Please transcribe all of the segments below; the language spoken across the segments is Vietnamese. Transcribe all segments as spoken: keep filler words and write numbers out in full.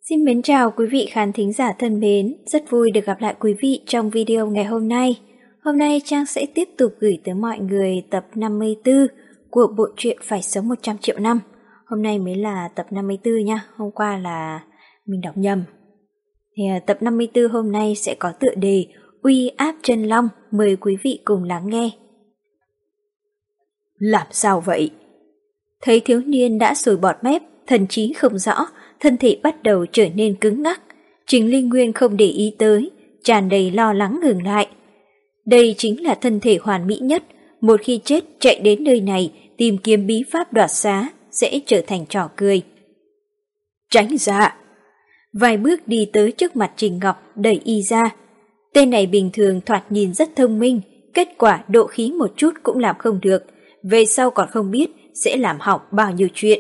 Xin mến chào quý vị khán thính giả thân mến, rất vui được gặp lại quý vị trong video ngày hôm nay. Hôm nay Trang sẽ tiếp tục gửi tới mọi người tập năm mươi tư của bộ truyện Phải Sống một trăm triệu năm. Hôm nay mới là tập năm mươi tư nha, hôm qua là mình đọc nhầm. Thì tập năm mươi tư hôm nay sẽ có tựa đề Uy áp chân long, mời quý vị cùng lắng nghe. Làm sao vậy? Thấy thiếu niên đã sùi bọt mép, thần trí không rõ, thân thể bắt đầu trở nên cứng ngắc. Trình Linh Nguyên không để ý tới, tràn đầy lo lắng ngừng lại. Đây chính là thân thể hoàn mỹ nhất, một khi chết chạy đến nơi này tìm kiếm bí pháp đoạt xá sẽ trở thành trò cười. Tránh ra! Vài bước đi tới trước mặt Trình Ngọc đẩy y ra. Tên này bình thường thoạt nhìn rất thông minh, kết quả độ khí một chút cũng làm không được, về sau còn không biết sẽ làm hỏng bao nhiêu chuyện.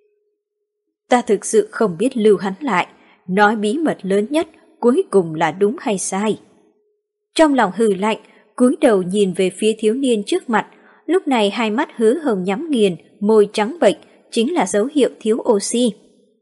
Ta thực sự không biết lưu hắn lại, nói bí mật lớn nhất cuối cùng là đúng hay sai. Trong lòng hừ lạnh, cúi đầu nhìn về phía thiếu niên trước mặt, lúc này hai mắt hứa hồng nhắm nghiền, môi trắng bệch, chính là dấu hiệu thiếu oxy.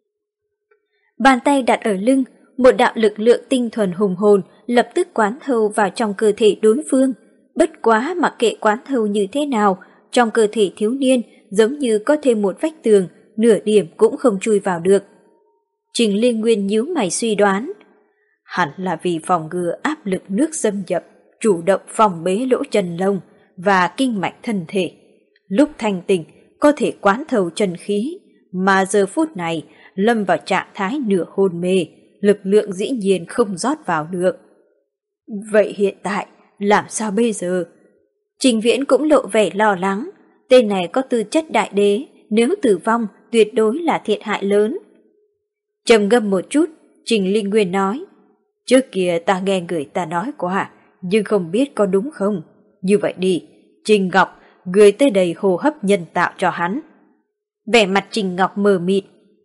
Bàn tay đặt ở lưng, một đạo lực lượng tinh thuần hùng hồn lập tức quán thâu vào trong cơ thể đối phương. Bất quá mặc kệ quán thâu như thế nào, trong cơ thể thiếu niên giống như có thêm một vách tường, nửa điểm cũng không chui vào được. Trình Liên Nguyên nhíu mày suy đoán, hẳn là vì phòng ngừa áp lực nước xâm nhập, chủ động phòng bế lỗ chân lông và kinh mạch thân thể. Lúc thanh tỉnh có thể quán thâu chân khí, mà giờ phút này lâm vào trạng thái nửa hôn mê, lực lượng dĩ nhiên không rót vào được. Vậy hiện tại làm sao bây giờ? Trình Viễn cũng lộ vẻ lo lắng, tên này có tư chất đại đế, nếu tử vong tuyệt đối là thiệt hại lớn. Trầm ngâm một chút, Trình Linh Nguyên nói, trước kia ta nghe người ta nói qua, nhưng không biết có đúng không. Như vậy đi, Trình Ngọc gửi tới đầy hô hấp nhân tạo cho hắn. Vẻ mặt Trình Ngọc mờ mịt.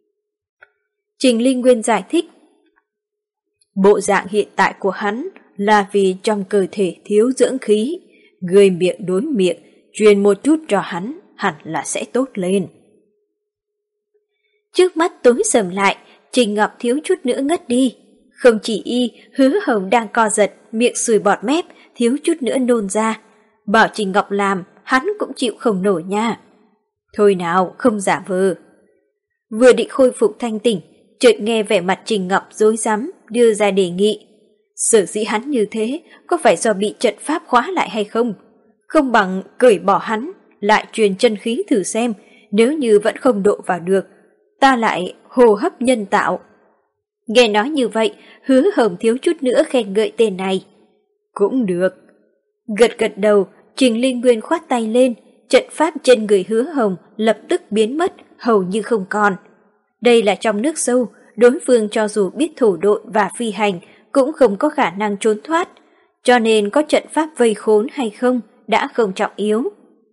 Trình Linh Nguyên giải thích, bộ dạng hiện tại của hắn là vì trong cơ thể thiếu dưỡng khí, người miệng đối miệng, truyền một chút cho hắn hẳn là sẽ tốt lên. Trước mắt tối sầm lại, Trình Ngọc thiếu chút nữa ngất đi. Không chỉ y, Hứa Hồng đang co giật, miệng sùi bọt mép, thiếu chút nữa nôn ra. Bảo Trình Ngọc làm, hắn cũng chịu không nổi nha. Thôi nào, không giả vờ. Vừa định khôi phục thanh tỉnh, chợt nghe vẻ mặt Trình Ngọc rối rắm đưa ra đề nghị. Sở dĩ hắn như thế, có phải do bị trận pháp khóa lại hay không? Không bằng cởi bỏ hắn, lại truyền chân khí thử xem, nếu như vẫn không độ vào được, ta lại hô hấp nhân tạo. Nghe nói như vậy, Hứa Hồng thiếu chút nữa khen ngợi tên này. Cũng được. Gật gật đầu, Trình Linh Nguyên khoát tay lên, trận pháp trên người Hứa Hồng lập tức biến mất, hầu như không còn. Đây là trong nước sâu, đối phương cho dù biết thổ độn và phi hành cũng không có khả năng trốn thoát, cho nên có trận pháp vây khốn hay không đã không trọng yếu.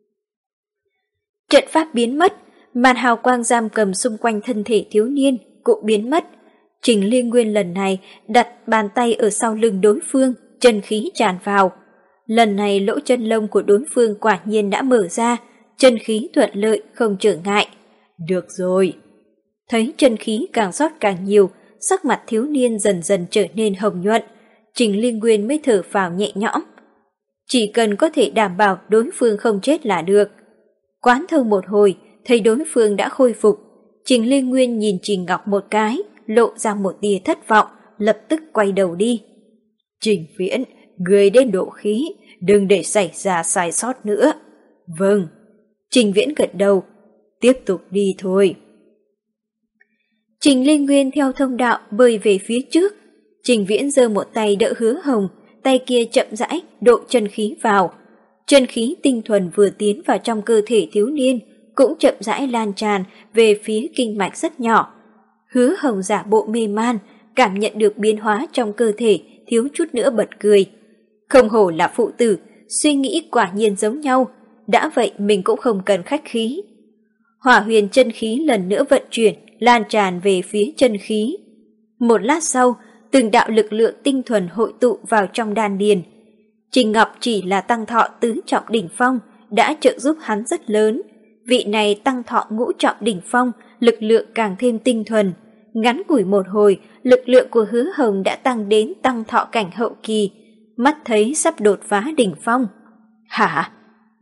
Trận pháp biến mất, màn hào quang giam cầm xung quanh thân thể thiếu niên cũng biến mất. Trình Liên Nguyên lần này đặt bàn tay ở sau lưng đối phương, chân khí tràn vào. Lần này lỗ chân lông của đối phương quả nhiên đã mở ra, chân khí thuận lợi không trở ngại. Được rồi. Thấy chân khí càng rót càng nhiều, sắc mặt thiếu niên dần dần trở nên hồng nhuận. Trình Liên Nguyên mới thở phào nhẹ nhõm. Chỉ cần có thể đảm bảo đối phương không chết là được. Quán thâu một hồi, thấy đối phương đã khôi phục. Trình Liên Nguyên nhìn Trình Ngọc một cái, lộ ra một tia thất vọng, lập tức quay đầu đi. Trình Viễn, người đến độ khí, đừng để xảy ra sai sót nữa. Vâng. Trình Viễn gật đầu, tiếp tục đi thôi. Trình Liên Nguyên theo thông đạo bơi về phía trước. Trình Viễn giơ một tay đỡ Hứa Hồng, tay kia chậm rãi độ chân khí vào. Chân khí tinh thuần vừa tiến vào trong cơ thể thiếu niên, cũng chậm rãi lan tràn về phía kinh mạch rất nhỏ. Hứa Hồng giả bộ mê man, cảm nhận được biến hóa trong cơ thể, thiếu chút nữa bật cười. Không hổ là phụ tử, suy nghĩ quả nhiên giống nhau, đã vậy mình cũng không cần khách khí. Hỏa huyền chân khí lần nữa vận chuyển, lan tràn về phía chân khí. Một lát sau, từng đạo lực lượng tinh thuần hội tụ vào trong đan điền. Trình Ngọc chỉ là tăng thọ tứ trọng đỉnh phong, đã trợ giúp hắn rất lớn. Vị này tăng thọ ngũ trọng đỉnh phong, lực lượng càng thêm tinh thuần. ngắn ngủi một hồi, lực lượng của Hứa Hồng đã tăng đến tăng thọ cảnh hậu kỳ, mắt thấy sắp đột phá đỉnh phong. Hả?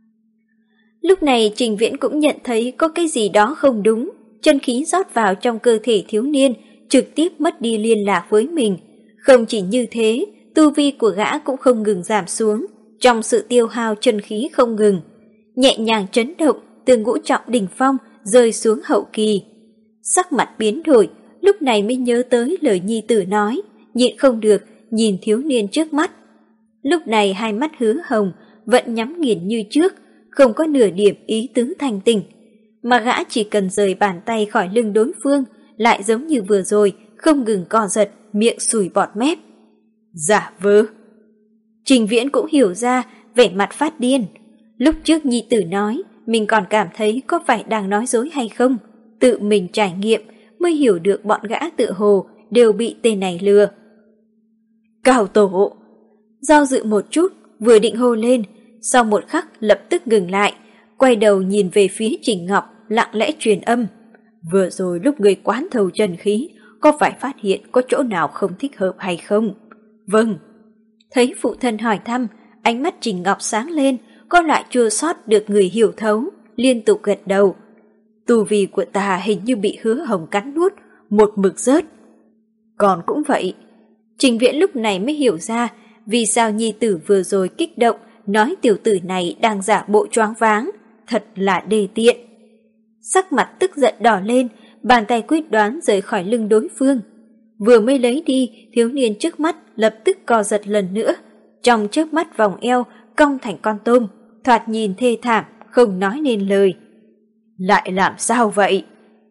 Lúc này Trình Viễn cũng nhận thấy có cái gì đó không đúng, chân khí rót vào trong cơ thể thiếu niên, trực tiếp mất đi liên lạc với mình. Không chỉ như thế, tu vi của gã cũng không ngừng giảm xuống, trong sự tiêu hao chân khí không ngừng. Nhẹ nhàng chấn động, từ ngũ trọng đỉnh phong rơi xuống hậu kỳ. Sắc mặt biến đổi, lúc này mới nhớ tới lời nhi tử nói, nhịn không được, nhìn thiếu niên trước mắt. Lúc này hai mắt Hứa Hồng vẫn nhắm nghiền như trước, không có nửa điểm ý tứ thanh tỉnh. Mà gã chỉ cần rời bàn tay khỏi lưng đối phương, lại giống như vừa rồi, không ngừng co giật, miệng sùi bọt mép. Giả vờ. Trình Viễn cũng hiểu ra, vẻ mặt phát điên. Lúc trước nhi tử nói, mình còn cảm thấy có phải đang nói dối hay không. Tự mình trải nghiệm mới hiểu được bọn gã tựa hồ đều bị tên này lừa. Cao tổ! Do dự một chút, vừa định hô lên, sau một khắc lập tức ngừng lại, quay đầu nhìn về phía Trình Ngọc, lặng lẽ truyền âm. Vừa rồi lúc người quán thầu chân khí, có phải phát hiện có chỗ nào không thích hợp hay không? Vâng. Thấy phụ thân hỏi thăm, ánh mắt Trình Ngọc sáng lên, có loại chua xót được người hiểu thấu, liên tục gật đầu. Tu vi của ta hình như bị Hứa Hồng cắn nuốt, một mực rớt. Còn cũng vậy. Trình Viễn lúc này mới hiểu ra vì sao nhi tử vừa rồi kích động nói tiểu tử này đang giả bộ choáng váng, thật là đê tiện. Sắc mặt tức giận đỏ lên, bàn tay quyết đoán rời khỏi lưng đối phương. Vừa mới lấy đi, thiếu niên trước mắt lập tức co giật lần nữa, trong chớp mắt vòng eo cong thành con tôm, thoạt nhìn thê thảm, không nói nên lời. Lại làm sao vậy?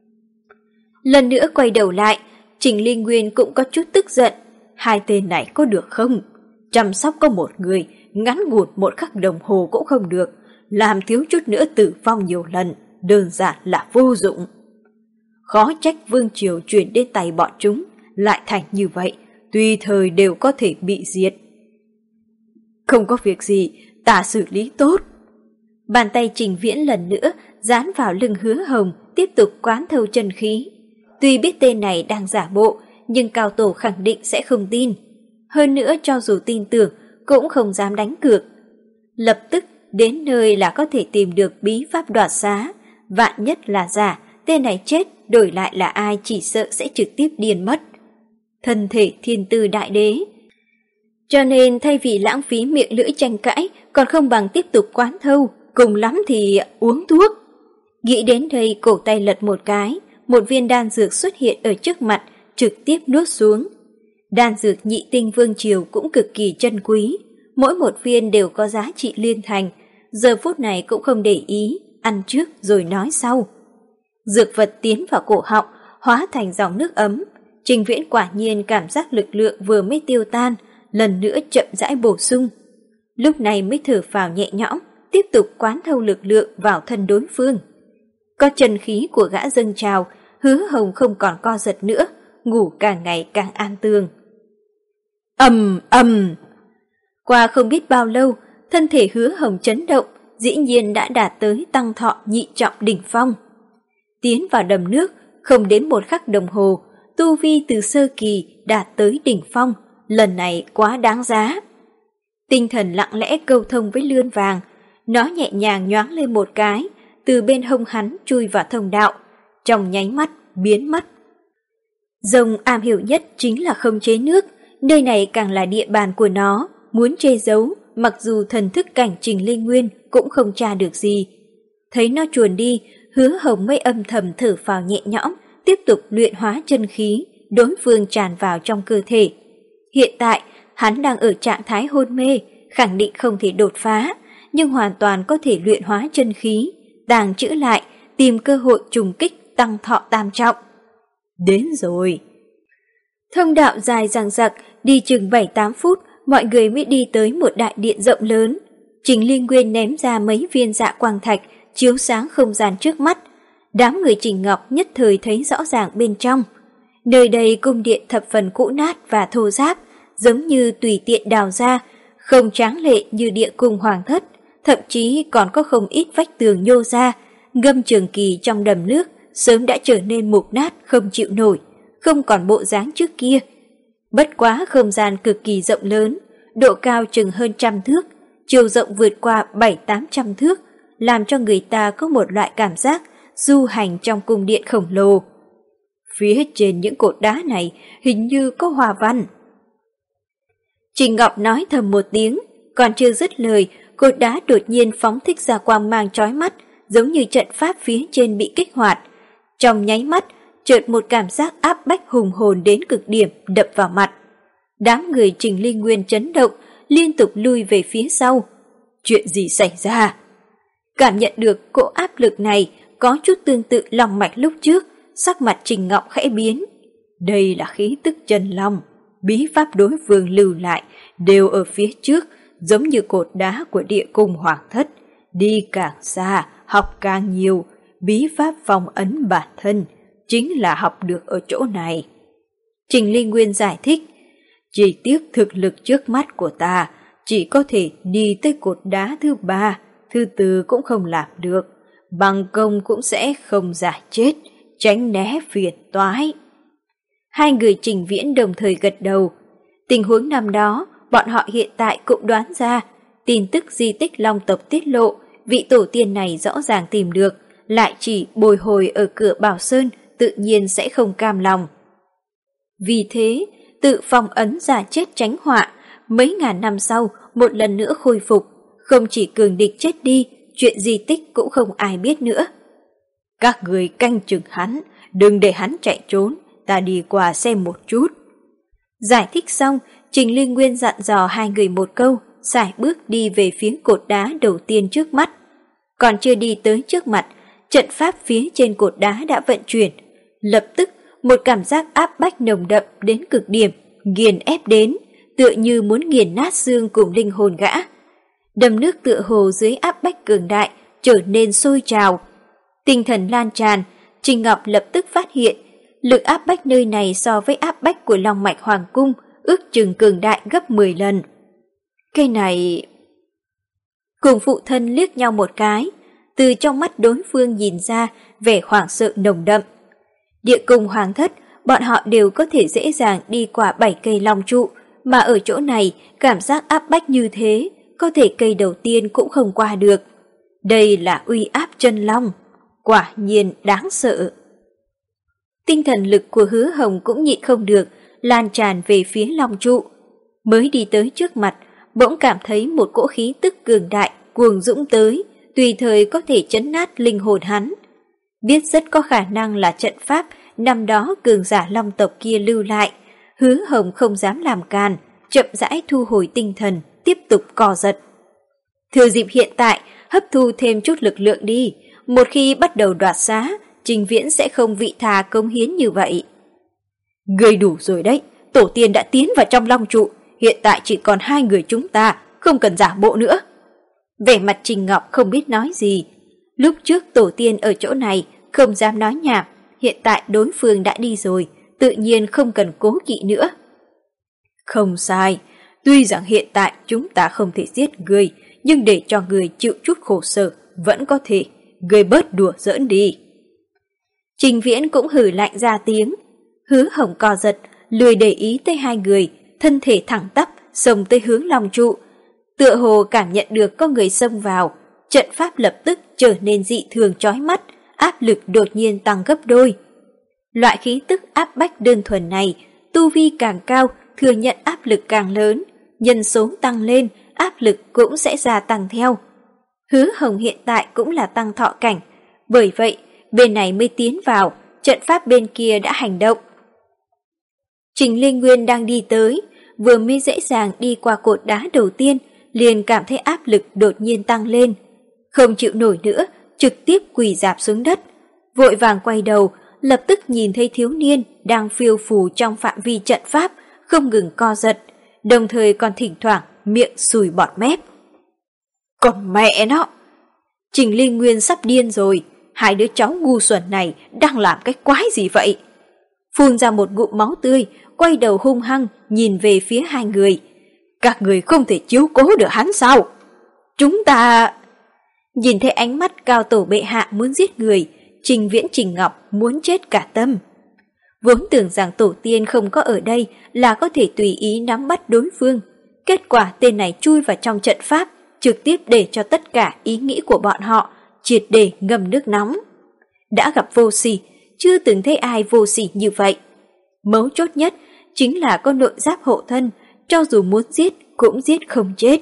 Lần nữa quay đầu lại, Trình Ly Nguyên cũng có chút tức giận. Hai tên này có được không? Chăm sóc có một người, ngắn ngủn một khắc đồng hồ cũng không được, làm thiếu chút nữa tử vong nhiều lần, đơn giản là vô dụng. Khó trách vương triều chuyển đến tay bọn chúng, lại thành như vậy, tùy thời đều có thể bị diệt. Không có việc gì, ta xử lý tốt. Bàn tay Trình Viễn lần nữa dán vào lưng Hứa Hồng, tiếp tục quán thâu chân khí. Tuy biết tên này đang giả bộ, nhưng Cao Tổ khẳng định sẽ không tin. Hơn nữa cho dù tin tưởng, cũng không dám đánh cược. Lập tức đến nơi là có thể tìm được bí pháp đoạt xá. Vạn nhất là giả, tên này chết, đổi lại là ai chỉ sợ sẽ trực tiếp điên mất. Thân thể thiên tư đại đế. Cho nên thay vì lãng phí miệng lưỡi tranh cãi, còn không bằng tiếp tục quán thâu, cùng lắm thì uống thuốc. Nghĩ đến đây cổ tay lật một cái, một viên đan dược xuất hiện ở trước mặt, trực tiếp nuốt xuống. Đan dược nhị tinh vương triều cũng cực kỳ chân quý, mỗi một viên đều có giá trị liên thành, giờ phút này cũng không để ý, ăn trước rồi nói sau. Dược vật tiến vào cổ họng, hóa thành dòng nước ấm. Trình Viễn quả nhiên cảm giác lực lượng vừa mới tiêu tan, lần nữa chậm rãi bổ sung. Lúc này mới thở phào nhẹ nhõm, tiếp tục quán thâu lực lượng vào thân đối phương. Có chân khí của gã dâng trào, Hứa Hồng không còn co giật nữa, ngủ càng ngày càng an tường. Ầm ầm. Qua không biết bao lâu, thân thể Hứa Hồng chấn động, dĩ nhiên đã đạt tới tăng thọ nhị trọng đỉnh phong. Tiến vào đầm nước, không đến một khắc đồng hồ, tu vi từ sơ kỳ đạt tới đỉnh phong, lần này quá đáng giá. Tinh thần lặng lẽ câu thông với lươn vàng, nó nhẹ nhàng nhoáng lên một cái, từ bên hông hắn chui vào thông đạo, trong nháy mắt biến mất. Rồng am hiểu nhất chính là không chế nước, nơi này càng là địa bàn của nó, muốn che giấu, mặc dù thần thức cảnh Trình Lê Nguyên cũng không tra được gì. Thấy nó chuồn đi, Hứa Hồng mới âm thầm thở phào nhẹ nhõm, tiếp tục luyện hóa chân khí, đối phương tràn vào trong cơ thể. Hiện tại, hắn đang ở trạng thái hôn mê, khẳng định không thể đột phá, nhưng hoàn toàn có thể luyện hóa chân khí, tàng trữ lại, tìm cơ hội trùng kích tăng thọ tam trọng. Đến rồi. Thông đạo dài dằng dặc, đi chừng bảy tám phút, mọi người mới đi tới một đại điện rộng lớn. Trình Liên Nguyên ném ra mấy viên dạ quang thạch, chiếu sáng không gian trước mắt. Đám người Trình Ngọc nhất thời thấy rõ ràng bên trong. Nơi đây cung điện thập phần cũ nát và thô ráp, giống như tùy tiện đào ra, không tráng lệ như địa cung hoàng thất, thậm chí còn có không ít vách tường nhô ra, ngâm trường kỳ trong đầm nước, sớm đã trở nên mục nát không chịu nổi, không còn bộ dáng trước kia. Bất quá không gian cực kỳ rộng lớn, độ cao chừng hơn trăm thước, chiều rộng vượt qua bảy tám trăm thước, làm cho người ta có một loại cảm giác du hành trong cung điện khổng lồ. Phía trên những cột đá này hình như có hoa văn. Trình Ngọc nói thầm một tiếng, còn chưa dứt lời, cột đá đột nhiên phóng thích ra quang mang chói mắt, giống như trận pháp phía trên bị kích hoạt. Trong nháy mắt, chợt một cảm giác áp bách hùng hồn đến cực điểm đập vào mặt. Đám người Trình Ly Nguyên chấn động, liên tục lui về phía sau. Chuyện gì xảy ra? Cảm nhận được cỗ áp lực này có chút tương tự long mạch lúc trước, sắc mặt Trình Ngọc khẽ biến. Đây là khí tức chân long, bí pháp đối phương lưu lại đều ở phía trước, giống như cột đá của địa cung hoàng thất. Đi càng xa, học càng nhiều, bí pháp phong ấn bản thân chính là học được ở chỗ này. Trình Ly Nguyên giải thích, chỉ tiếc thực lực trước mắt của ta chỉ có thể đi tới cột đá thứ ba, thứ tư cũng không làm được, bằng công cũng sẽ không giải chết, tránh né phiền toái. Hai người Trình Viễn đồng thời gật đầu. Tình huống năm đó, bọn họ hiện tại cũng đoán ra, tin tức di tích Long tộc tiết lộ, vị tổ tiên này rõ ràng tìm được, lại chỉ bồi hồi ở cửa Bảo Sơn, tự nhiên sẽ không cam lòng. Vì thế, tự phong ấn giả chết tránh họa, mấy ngàn năm sau một lần nữa khôi phục, không chỉ cường địch chết đi, chuyện di tích cũng không ai biết nữa. Các người canh chừng hắn, đừng để hắn chạy trốn, ta đi qua xem một chút. Giải thích xong, Trình Ly Nguyên dặn dò hai người một câu, sải bước đi về phía cột đá đầu tiên trước mắt. Còn chưa đi tới trước mặt, trận pháp phía trên cột đá đã vận chuyển. Lập tức, một cảm giác áp bách nồng đậm đến cực điểm, nghiền ép đến, tựa như muốn nghiền nát xương cùng linh hồn gã. Đầm nước tựa hồ dưới áp bách cường đại, trở nên sôi trào. Tinh thần lan tràn, Trình Ngọc lập tức phát hiện, lực áp bách nơi này so với áp bách của Long Mạch Hoàng Cung ước chừng cường đại gấp mười lần. Cái này... Cùng phụ thân liếc nhau một cái, từ trong mắt đối phương nhìn ra vẻ hoảng sợ nồng đậm. Địa cung hoàng thất, bọn họ đều có thể dễ dàng đi qua bảy cây long trụ, mà ở chỗ này cảm giác áp bách như thế, có thể cây đầu tiên cũng không qua được. Đây là uy áp chân long, quả nhiên đáng sợ. Tinh thần lực của Hứa Hồng cũng nhịn không được, lan tràn về phía long trụ. Mới đi tới trước mặt, bỗng cảm thấy một cỗ khí tức cường đại cuồng dũng tới, tùy thời có thể chấn nát linh hồn hắn. Biết rất có khả năng là trận pháp năm đó cường giả long tộc kia lưu lại, Hứa Hồng không dám làm càn, chậm rãi thu hồi tinh thần, tiếp tục cò giật. Thừa dịp hiện tại, hấp thu thêm chút lực lượng đi, một khi bắt đầu đoạt xá, Trình Viễn sẽ không vị tha cống hiến như vậy. Gây đủ rồi đấy, tổ tiên đã tiến vào trong long trụ, hiện tại chỉ còn hai người chúng ta, không cần giả bộ nữa. Vẻ mặt Trình Ngọc không biết nói gì. Lúc trước tổ tiên ở chỗ này, không dám nói nhảm, hiện tại đối phương đã đi rồi, tự nhiên không cần cố kỵ nữa. Không sai, tuy rằng hiện tại chúng ta không thể giết người, nhưng để cho người chịu chút khổ sở, vẫn có thể, người bớt đùa giỡn đi. Trình Viễn cũng hử lạnh ra tiếng, Hứa Hồng co giật, lười để ý tới hai người, thân thể thẳng tắp, xông tới hướng long trụ. Tựa hồ cảm nhận được có người xông vào, trận pháp lập tức trở nên dị thường chói mắt, áp lực đột nhiên tăng gấp đôi. Loại khí tức áp bách đơn thuần này, tu vi càng cao, thừa nhận áp lực càng lớn, nhân số tăng lên, áp lực cũng sẽ gia tăng theo. Hứa Hồng hiện tại cũng là tăng thọ cảnh, bởi vậy bên này mới tiến vào, trận pháp bên kia đã hành động. Trình Ly Nguyên đang đi tới, vừa mới dễ dàng đi qua cột đá đầu tiên, liền cảm thấy áp lực đột nhiên tăng lên. Không chịu nổi nữa, trực tiếp quỳ rạp xuống đất. Vội vàng quay đầu, lập tức nhìn thấy thiếu niên đang phiêu phù trong phạm vi trận pháp, không ngừng co giật, đồng thời còn thỉnh thoảng miệng sùi bọt mép. Còn mẹ nó! Trình Ly Nguyên sắp điên rồi, hai đứa cháu ngu xuẩn này đang làm cái quái gì vậy? Phun ra một ngụm máu tươi, quay đầu hung hăng nhìn về phía hai người. Các người không thể chiếu cố được hắn sao? Chúng ta... Nhìn thấy ánh mắt cao tổ bệ hạ muốn giết người, Trình Viễn Trình Ngọc muốn chết cả tâm. Vốn tưởng rằng tổ tiên không có ở đây là có thể tùy ý nắm bắt đối phương. Kết quả tên này chui vào trong trận pháp, trực tiếp để cho tất cả ý nghĩ của bọn họ triệt để ngâm nước nóng. Đã gặp vô sỉ, chưa từng thấy ai vô sỉ như vậy. Mấu chốt nhất chính là có nội giáp hộ thân, cho dù muốn giết cũng giết không chết.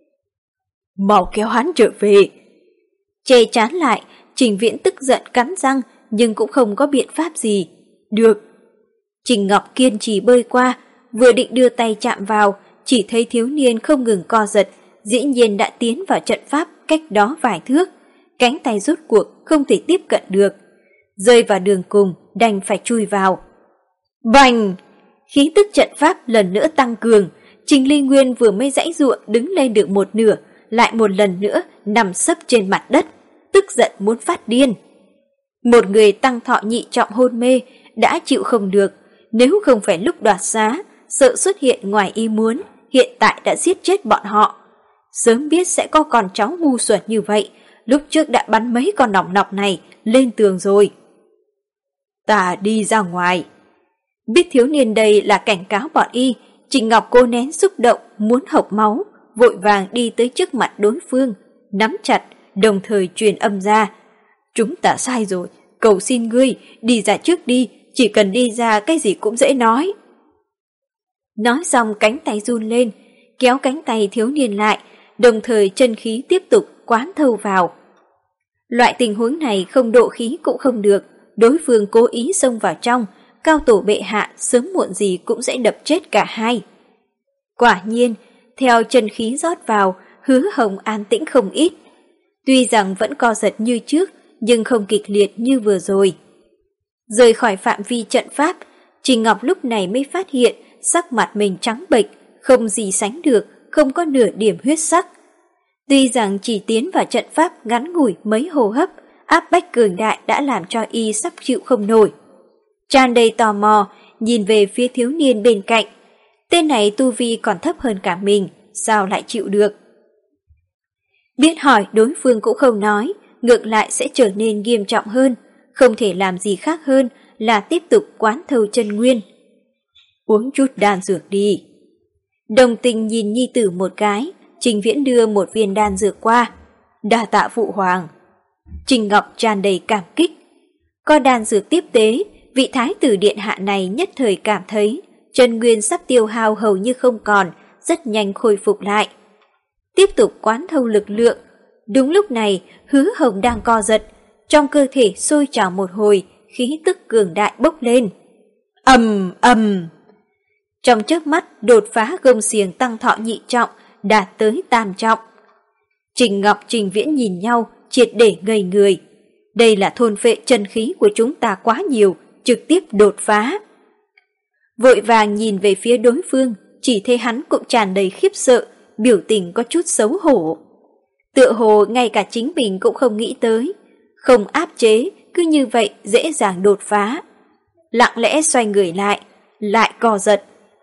Mau kéo hắn trở về. Che chán lại, Trình Viễn tức giận cắn răng nhưng cũng không có biện pháp gì. Được. Trình Ngọc kiên trì bơi qua, vừa định đưa tay chạm vào, chỉ thấy thiếu niên không ngừng co giật, dĩ nhiên đã tiến vào trận pháp cách đó vài thước. Cánh tay rốt cuộc không thể tiếp cận được. Rơi vào đường cùng, đành phải chui vào. Bành! Khí tức trận pháp lần nữa tăng cường. Trình Ly Nguyên vừa mới giãy giụa đứng lên được một nửa, lại một lần nữa nằm sấp trên mặt đất, tức giận muốn phát điên. Một người tăng thọ nhị trọng hôn mê đã chịu không được, nếu không phải lúc đoạt giá, sợ xuất hiện ngoài ý muốn, hiện tại đã giết chết bọn họ. Sớm biết sẽ có con cháu ngu xuẩn như vậy, lúc trước đã bắn mấy con nòng nọc này lên tường rồi. Ta đi ra ngoài. Biết thiếu niên đây là cảnh cáo bọn y, Trình Ngọc cố nén xúc động muốn hộc máu, vội vàng đi tới trước mặt đối phương, nắm chặt, đồng thời truyền âm ra. Chúng ta sai rồi, cầu xin ngươi, đi ra trước đi, chỉ cần đi ra cái gì cũng dễ nói. Nói xong cánh tay run lên, kéo cánh tay thiếu niên lại, đồng thời chân khí tiếp tục quán thâu vào. Loại tình huống này không độ khí cũng không được, đối phương cố ý xông vào trong, cao tổ bệ hạ sớm muộn gì cũng sẽ đập chết cả hai. Quả nhiên, theo chân khí rót vào, Hứa Hồng an tĩnh không ít. Tuy rằng vẫn co giật như trước, nhưng không kịch liệt như vừa rồi. Rời khỏi phạm vi trận pháp, Trình Ngọc lúc này mới phát hiện sắc mặt mình trắng bệch, không gì sánh được, không có nửa điểm huyết sắc. Tuy rằng chỉ tiến vào trận pháp ngắn ngủi mấy hô hấp, áp bách cường đại đã làm cho y sắp chịu không nổi. Tràn đầy tò mò, nhìn về phía thiếu niên bên cạnh. Tên này tu vi còn thấp hơn cả mình, sao lại chịu được? Biết hỏi đối phương cũng không nói, ngược lại sẽ trở nên nghiêm trọng hơn, không thể làm gì khác hơn là tiếp tục quán thâu chân nguyên. Uống chút đan dược đi. Đồng tình nhìn nhi tử một cái, Trình Viễn đưa một viên đan dược qua. Đa tạ phụ hoàng. Trình Ngọc tràn đầy cảm kích. Có đan dược tiếp tế, vị thái tử điện hạ này nhất thời cảm thấy chân nguyên sắp tiêu hao hầu như không còn, rất nhanh khôi phục lại. Tiếp tục quán thâu lực lượng. Đúng lúc này, Hứa Hồng đang co giật, trong cơ thể sôi trào một hồi, khí tức cường đại bốc lên. Ầm ầm. Trong chớp mắt đột phá gông xiềng tăng thọ nhị trọng, đạt tới tam trọng. Trình Ngọc Trình Viễn nhìn nhau, triệt để ngây người. Đây là thôn phệ chân khí của chúng ta quá nhiều, trực tiếp đột phá. Vội vàng nhìn về phía đối phương, chỉ thấy hắn cũng tràn đầy khiếp sợ, biểu tình có chút xấu hổ. Tựa hồ ngay cả chính mình cũng không nghĩ tới, không áp chế, cứ như vậy dễ dàng đột phá. Lặng lẽ xoay người lại, lại co giật.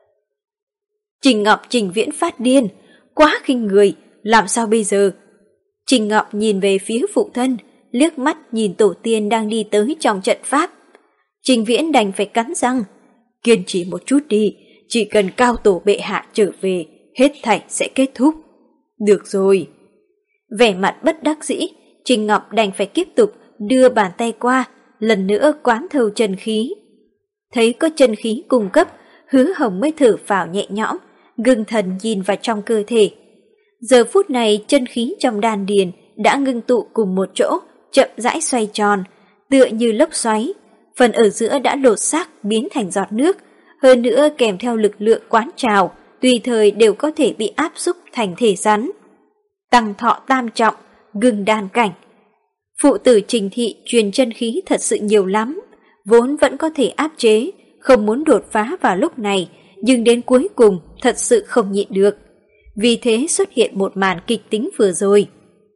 Trình Ngọc Trình Viễn phát điên, quá khinh người, làm sao bây giờ? Trình Ngọc nhìn về phía phụ thân, liếc mắt nhìn tổ tiên đang đi tới trong trận pháp. Trình Viễn đành phải cắn răng, kiên trì một chút đi, chỉ cần cao tổ bệ hạ trở về, hết thảy sẽ kết thúc. Được rồi. Vẻ mặt bất đắc dĩ, Trình Ngọc đành phải tiếp tục đưa bàn tay qua, lần nữa quán thâu chân khí. Thấy có chân khí cung cấp, Hứa Hồng mới thở phào nhẹ nhõm, ngưng thần nhìn vào trong cơ thể. Giờ phút này chân khí trong đan điền đã ngưng tụ cùng một chỗ, chậm rãi xoay tròn, tựa như lốc xoáy. Phần ở giữa đã lột xác biến thành giọt nước, hơn nữa kèm theo lực lượng quán trào, tùy thời đều có thể bị áp xúc thành thể rắn. Tăng thọ tam trọng, ngưng đan cảnh. Phụ tử Trình thị truyền chân khí thật sự nhiều lắm, vốn vẫn có thể áp chế, không muốn đột phá vào lúc này, nhưng đến cuối cùng thật sự không nhịn được. Vì thế xuất hiện một màn kịch tính vừa rồi.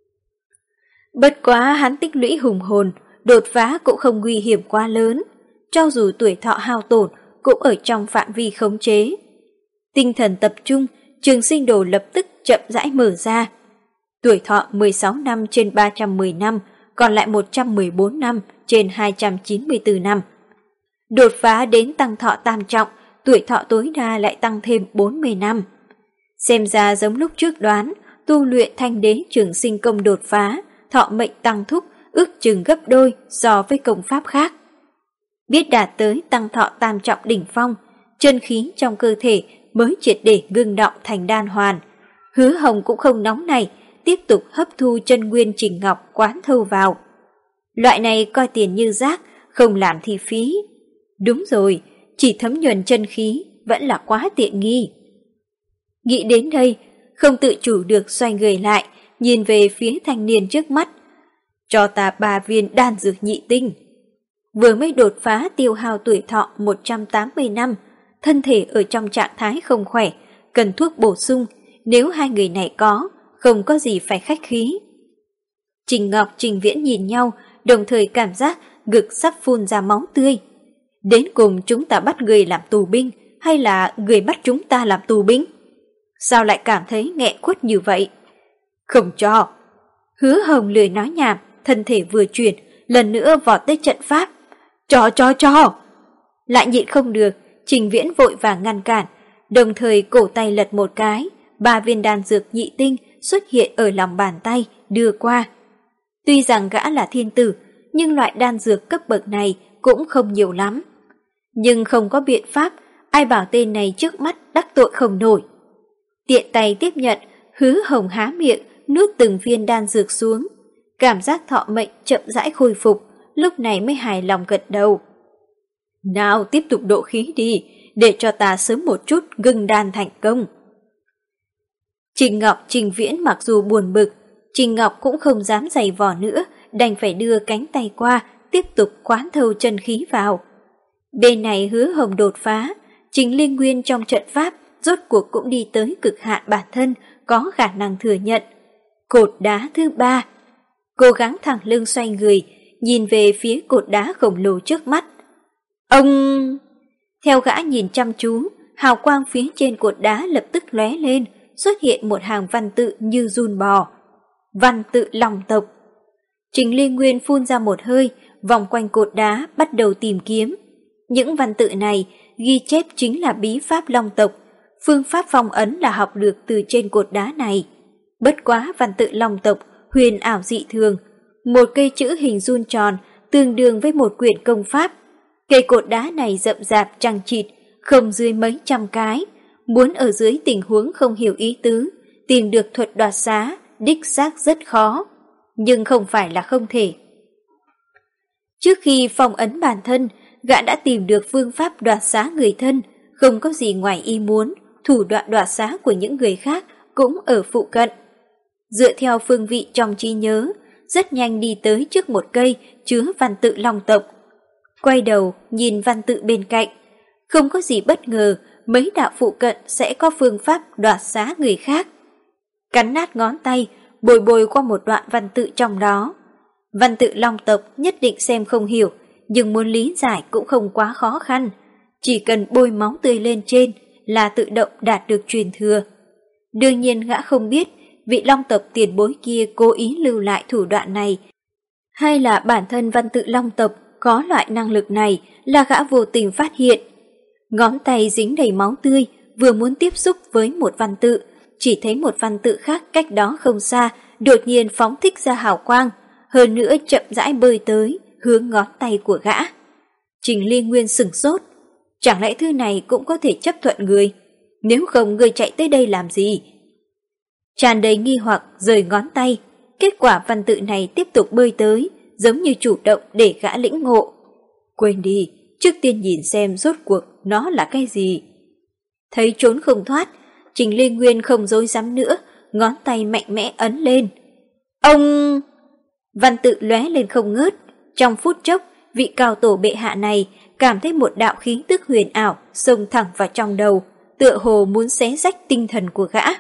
Bất quá hắn tích lũy hùng hồn, đột phá cũng không nguy hiểm quá lớn, cho dù tuổi thọ hao tổn cũng ở trong phạm vi khống chế. Tinh thần tập trung, trường sinh đồ lập tức chậm rãi mở ra. Tuổi thọ mười sáu năm trên ba trăm mười năm, còn lại một trăm mười bốn năm trên hai trăm chín mươi tư năm. Đột phá đến tăng thọ tam trọng, tuổi thọ tối đa lại tăng thêm bốn mươi năm. Xem ra giống lúc trước đoán, tu luyện thanh đế trường sinh công đột phá, thọ mệnh tăng thúc, ước chừng gấp đôi so với công pháp khác. Biết đạt tới tăng thọ tam trọng đỉnh phong, chân khí trong cơ thể mới triệt để ngưng động thành đan hoàn. Hứa Hồng cũng không nóng này, tiếp tục hấp thu chân nguyên Trình Ngọc quán thâu vào. Loại này coi tiền như rác, không làm thì phí. Đúng rồi, chỉ thấm nhuần chân khí vẫn là quá tiện nghi. Nghĩ đến đây, không tự chủ được xoay người lại, nhìn về phía thanh niên trước mắt. Cho ta ba viên đan dược nhị tinh. Vừa mới đột phá tiêu hao tuổi thọ một trăm tám mươi năm, thân thể ở trong trạng thái không khỏe, cần thuốc bổ sung, nếu hai người này có, không có gì phải khách khí. Trình Ngọc Trình Viễn nhìn nhau, đồng thời cảm giác ngực sắp phun ra máu tươi. Đến cùng chúng ta bắt người làm tù binh, hay là người bắt chúng ta làm tù binh? Sao lại cảm thấy nghẹn khuất như vậy? Không cho. Hứa Hồng lười nói nhảm, thân thể vừa chuyển, lần nữa vọt tới trận pháp. Cho cho cho. Lại nhịn không được, Trình Viễn vội vàng ngăn cản, đồng thời cổ tay lật một cái, ba viên đan dược nhị tinh xuất hiện ở lòng bàn tay, đưa qua. Tuy rằng gã là thiên tử, nhưng loại đan dược cấp bậc này cũng không nhiều lắm. Nhưng không có biện pháp, ai bảo tên này trước mắt đắc tội không nổi. Tiện tay tiếp nhận, Hứa Hồng há miệng, nuốt từng viên đan dược xuống. Cảm giác thọ mệnh chậm rãi khôi phục, lúc này mới hài lòng gật đầu. Nào tiếp tục độ khí đi, để cho ta sớm một chút ngưng đan thành công. Trình Ngọc Trình Viễn mặc dù buồn bực, Trình Ngọc cũng không dám giày vò nữa, đành phải đưa cánh tay qua, tiếp tục quán thâu chân khí vào. Bên này Hứa Hồng đột phá, Trình Linh Nguyên trong trận pháp rốt cuộc cũng đi tới cực hạn bản thân, có khả năng thừa nhận. Cột đá thứ ba. Cố gắng thẳng lưng xoay người, nhìn về phía cột đá khổng lồ trước mắt. Ông! Theo gã nhìn chăm chú, hào quang phía trên cột đá lập tức lóe lên, xuất hiện một hàng văn tự như giun bò. Văn tự Long tộc. Trình Liên Nguyên phun ra một hơi, vòng quanh cột đá bắt đầu tìm kiếm. Những văn tự này ghi chép chính là bí pháp Long tộc, phương pháp phong ấn là học được từ trên cột đá này. Bất quá văn tự Long tộc huyền ảo dị thường, một cây chữ hình giun tròn tương đương với một quyển công pháp. Cây cột đá này rậm rạp chằng chịt, không dưới mấy trăm cái. Muốn ở dưới tình huống không hiểu ý tứ, tìm được thuật đoạt xá, đích xác rất khó. Nhưng không phải là không thể. Trước khi phong ấn bản thân, gã đã tìm được phương pháp đoạt xá người thân, không có gì ngoài ý muốn, thủ đoạn đoạt xá của những người khác cũng ở phụ cận. Dựa theo phương vị trong trí nhớ, rất nhanh đi tới trước một cây chứa văn tự Long tộc. Quay đầu nhìn văn tự bên cạnh, không có gì bất ngờ, mấy đạo phụ cận sẽ có phương pháp đoạt xá người khác. Cắn nát ngón tay, bồi bồi qua một đoạn văn tự trong đó. Văn tự Long tộc nhất định xem không hiểu, nhưng muốn lý giải cũng không quá khó khăn. Chỉ cần bôi máu tươi lên trên là tự động đạt được truyền thừa. Đương nhiên gã không biết vị Long tộc tiền bối kia cố ý lưu lại thủ đoạn này, hay là bản thân văn tự Long tộc có loại năng lực này là gã vô tình phát hiện. Ngón tay dính đầy máu tươi, vừa muốn tiếp xúc với một văn tự, chỉ thấy một văn tự khác cách đó không xa, đột nhiên phóng thích ra hào quang, hơn nữa chậm rãi bơi tới, hướng ngón tay của gã. Trình Liên Nguyên sửng sốt, chẳng lẽ thứ này cũng có thể chấp thuận người? Nếu không người chạy tới đây làm gì? Tràn đầy nghi hoặc rời ngón tay, kết quả văn tự này tiếp tục bơi tới, giống như chủ động để gã lĩnh ngộ. Quên đi, trước tiên nhìn xem rốt cuộc nó là cái gì. Thấy trốn không thoát, Trình Liên Nguyên không dối dám nữa, ngón tay mạnh mẽ ấn lên. Ông! Văn tự lóe lên không ngớt, trong phút chốc, vị cao tổ bệ hạ này cảm thấy một đạo khí tức huyền ảo xông thẳng vào trong đầu, tựa hồ muốn xé rách tinh thần của gã.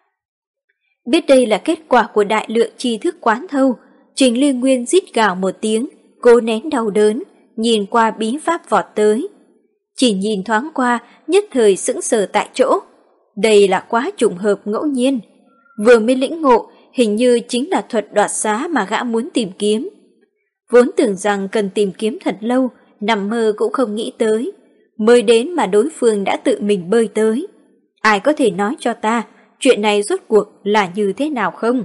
Biết đây là kết quả của đại lượng tri thức quán thâu, Trình Liên Nguyên rít gào một tiếng, cố nén đau đớn, nhìn qua bí pháp vọt tới. Chỉ nhìn thoáng qua, nhất thời sững sờ tại chỗ. Đây là quá trùng hợp ngẫu nhiên. Vừa mới lĩnh ngộ, hình như chính là thuật đoạt xá mà gã muốn tìm kiếm. Vốn tưởng rằng cần tìm kiếm thật lâu, nằm mơ cũng không nghĩ tới. Mới đến mà đối phương đã tự mình bơi tới. Ai có thể nói cho ta chuyện này rốt cuộc là như thế nào không?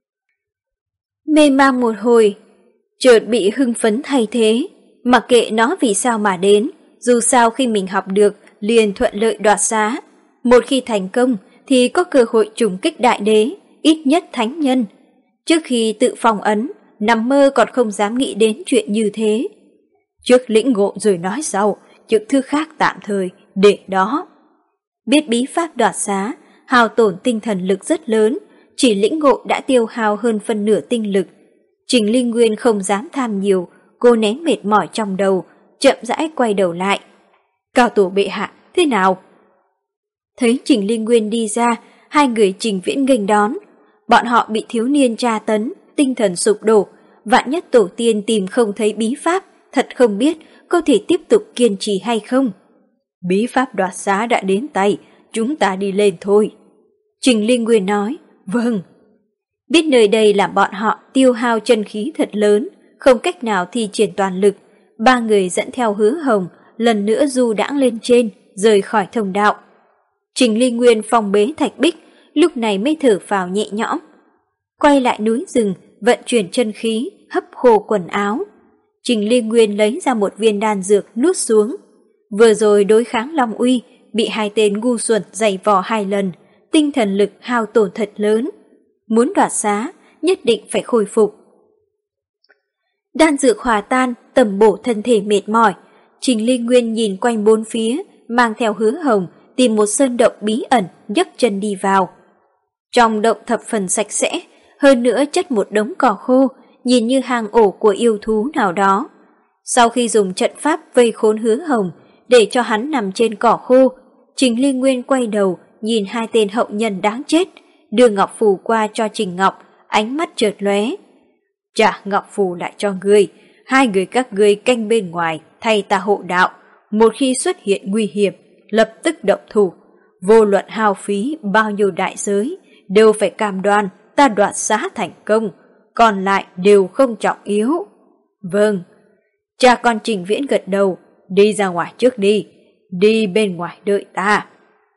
Mê mang một hồi, chợt bị hưng phấn thay thế. Mặc kệ nó vì sao mà đến, dù sao khi mình học được liền thuận lợi đoạt xá. Một khi thành công thì có cơ hội trùng kích đại đế, ít nhất thánh nhân. Trước khi tự phong ấn, nằm mơ còn không dám nghĩ đến chuyện như thế. Trước lĩnh ngộ rồi nói sau, những thứ khác tạm thời, để đó. Biết bí pháp đoạt xá, hao tổn tinh thần lực rất lớn, chỉ lĩnh ngộ đã tiêu hao hơn phân nửa tinh lực. Trình Linh Nguyên không dám tham nhiều, cô nén mệt mỏi trong đầu, chậm rãi quay đầu lại. Cao tổ bệ hạ, thế nào? Thấy Trình Linh Nguyên đi ra, hai người Trình Viễn nghênh đón. Bọn họ bị thiếu niên tra tấn, tinh thần sụp đổ, vạn nhất tổ tiên tìm không thấy bí pháp, thật không biết có thể tiếp tục kiên trì hay không. Bí pháp đoạt xá đã đến tay, chúng ta đi lên thôi. Trình Linh Nguyên nói, vâng. Biết nơi đây làm bọn họ tiêu hao chân khí thật lớn, không cách nào thi triển toàn lực. Ba người dẫn theo Hứa Hồng, lần nữa du đãng lên trên, rời khỏi thông đạo. Trình Linh Nguyên phong bế thạch bích, lúc này mới thở phào nhẹ nhõm. Quay lại núi rừng, vận chuyển chân khí, hấp khô quần áo. Trình Linh Nguyên lấy ra một viên đan dược nuốt xuống. Vừa rồi đối kháng Long Uy, bị hai tên ngu xuẩn giày vò hai lần, tinh thần lực hao tổn thật lớn. Muốn đoạt xá, nhất định phải khôi phục. Đan dược hòa tan, tầm bổ thân thể mệt mỏi. Trình Linh Nguyên nhìn quanh bốn phía, mang theo Hứa Hồng, tìm một sơn động bí ẩn, nhấc chân đi vào. Trong động thập phần sạch sẽ, hơn nữa chất một đống cỏ khô, nhìn như hang ổ của yêu thú nào đó. Sau khi dùng trận pháp vây khốn Hứa Hồng, để cho hắn nằm trên cỏ khô, Trình Linh Nguyên quay đầu, nhìn hai tên hậu nhân đáng chết, đưa ngọc phù qua cho Trình Ngọc, ánh mắt chợt lóe. Trả ngọc phù lại cho ngươi, hai người các ngươi canh bên ngoài, thay ta hộ đạo. Một khi xuất hiện nguy hiểm, lập tức động thủ. Vô luận hao phí bao nhiêu đại giới, đều phải cam đoan ta đoạt xá thành công, còn lại đều không trọng yếu. Vâng. Cha con Trình Viễn gật đầu, đi ra ngoài trước đi, đi bên ngoài đợi ta.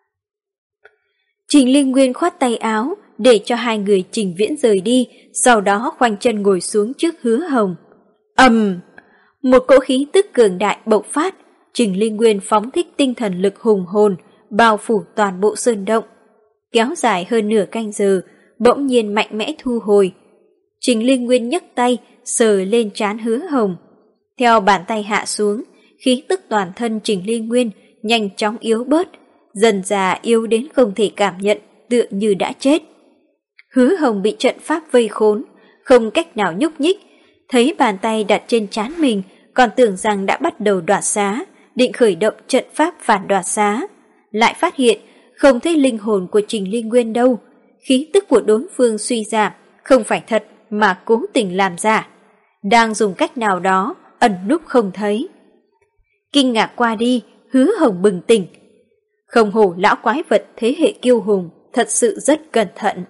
Trình Linh Nguyên khoát tay áo, để cho hai người Trình Viễn rời đi, sau đó khoanh chân ngồi xuống trước Hứa Hồng. Ầm! Một cỗ khí tức cường đại bộc phát, Trình Linh Nguyên phóng thích tinh thần lực hùng hồn, bao phủ toàn bộ sơn động. Kéo dài hơn nửa canh giờ, bỗng nhiên mạnh mẽ thu hồi. Trình Linh Nguyên nhấc tay, sờ lên trán Hứa Hồng. Theo bàn tay hạ xuống, khí tức toàn thân Trình Linh Nguyên nhanh chóng yếu bớt, dần dà yếu đến không thể cảm nhận, tựa như đã chết. Hứa Hồng bị trận pháp vây khốn, không cách nào nhúc nhích, thấy bàn tay đặt trên trán mình, còn tưởng rằng đã bắt đầu đoạt xá, định khởi động trận pháp phản đoạt xá. Lại phát hiện, không thấy linh hồn của Trình Linh Nguyên đâu, khí tức của đối phương suy giảm, không phải thật mà cố tình làm giả. Đang dùng cách nào đó, ẩn núp không thấy. Kinh ngạc qua đi, Hứa Hồng bừng tỉnh. Không hổ lão quái vật thế hệ kiêu hùng, thật sự rất cẩn thận.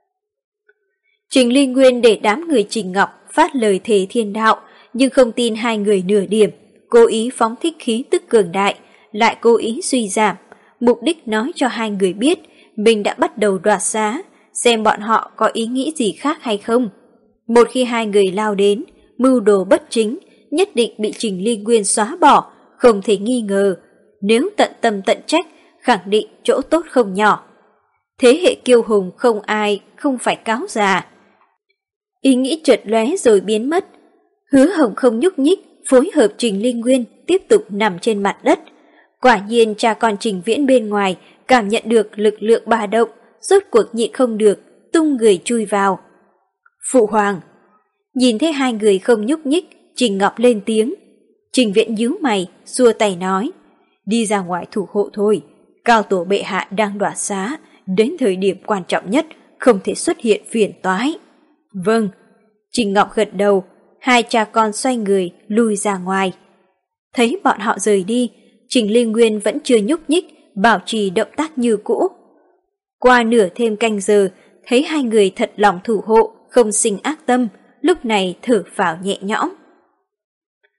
Trình Linh Nguyên để đám người Trình Ngọc phát lời thề thiên đạo, nhưng không tin hai người nửa điểm, cố ý phóng thích khí tức cường đại, lại cố ý suy giảm, mục đích nói cho hai người biết mình đã bắt đầu đoạt xá, xem bọn họ có ý nghĩ gì khác hay không. Một khi hai người lao đến, mưu đồ bất chính, nhất định bị Trình Linh Nguyên xóa bỏ, không thể nghi ngờ. Nếu tận tâm tận trách, khẳng định chỗ tốt không nhỏ. Thế hệ kiêu hùng không ai không phải cáo già. Ý nghĩ chợt lóe rồi biến mất. Hứa Hồng không nhúc nhích, phối hợp Trình Linh Nguyên tiếp tục nằm trên mặt đất. Quả nhiên cha con Trình Viễn bên ngoài cảm nhận được lực lượng ba động, rốt cuộc nhịn không được, tung người chui vào. Phụ hoàng! Nhìn thấy hai người không nhúc nhích, Trình Ngọc lên tiếng. Trình Viễn nhíu mày, xua tay nói. Đi ra ngoài thủ hộ thôi, cao tổ bệ hạ đang đoạt xá, đến thời điểm quan trọng nhất, không thể xuất hiện phiền toái. Vâng. Trình Ngọc gật đầu, hai cha con xoay người, lui ra ngoài. Thấy bọn họ rời đi, Trình Linh Nguyên vẫn chưa nhúc nhích, bảo trì động tác như cũ. Qua nửa thêm canh giờ, thấy hai người thật lòng thủ hộ, không sinh ác tâm, lúc này thở phào nhẹ nhõm.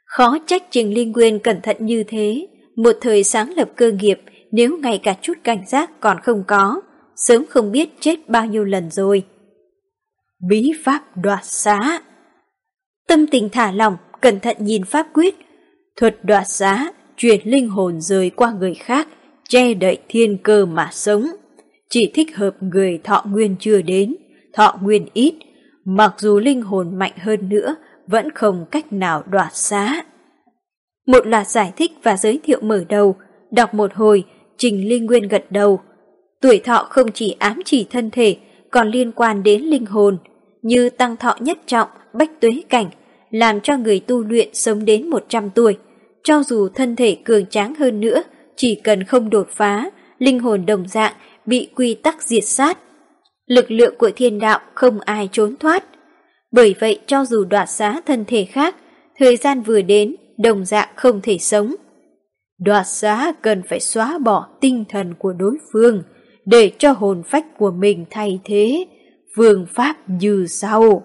Khó trách Trình Ly Nguyên cẩn thận như thế, một thời sáng lập cơ nghiệp nếu ngay cả chút cảnh giác còn không có, sớm không biết chết bao nhiêu lần rồi. Bí pháp đoạt xá. Tâm tình thả lỏng, cẩn thận nhìn pháp quyết. Thuật đoạt xá, chuyển linh hồn rời qua người khác, che đậy thiên cơ mà sống. Chỉ thích hợp người thọ nguyên chưa đến, thọ nguyên ít, mặc dù linh hồn mạnh hơn nữa, vẫn không cách nào đoạt xá. Một loạt giải thích và giới thiệu mở đầu, đọc một hồi, Trình Ly Nguyên gật đầu. Tuổi thọ không chỉ ám chỉ thân thể, còn liên quan đến linh hồn, như tăng thọ nhất trọng, bách tuế cảnh, làm cho người tu luyện sống đến một trăm tuổi. Cho dù thân thể cường tráng hơn nữa, chỉ cần không đột phá, linh hồn đồng dạng bị quy tắc diệt sát. Lực lượng của thiên đạo không ai trốn thoát. Bởi vậy cho dù đoạt xá thân thể khác, thời gian vừa đến, đồng dạng không thể sống. Đoạt xá cần phải xóa bỏ tinh thần của đối phương, để cho hồn phách của mình thay thế, phương pháp như sau.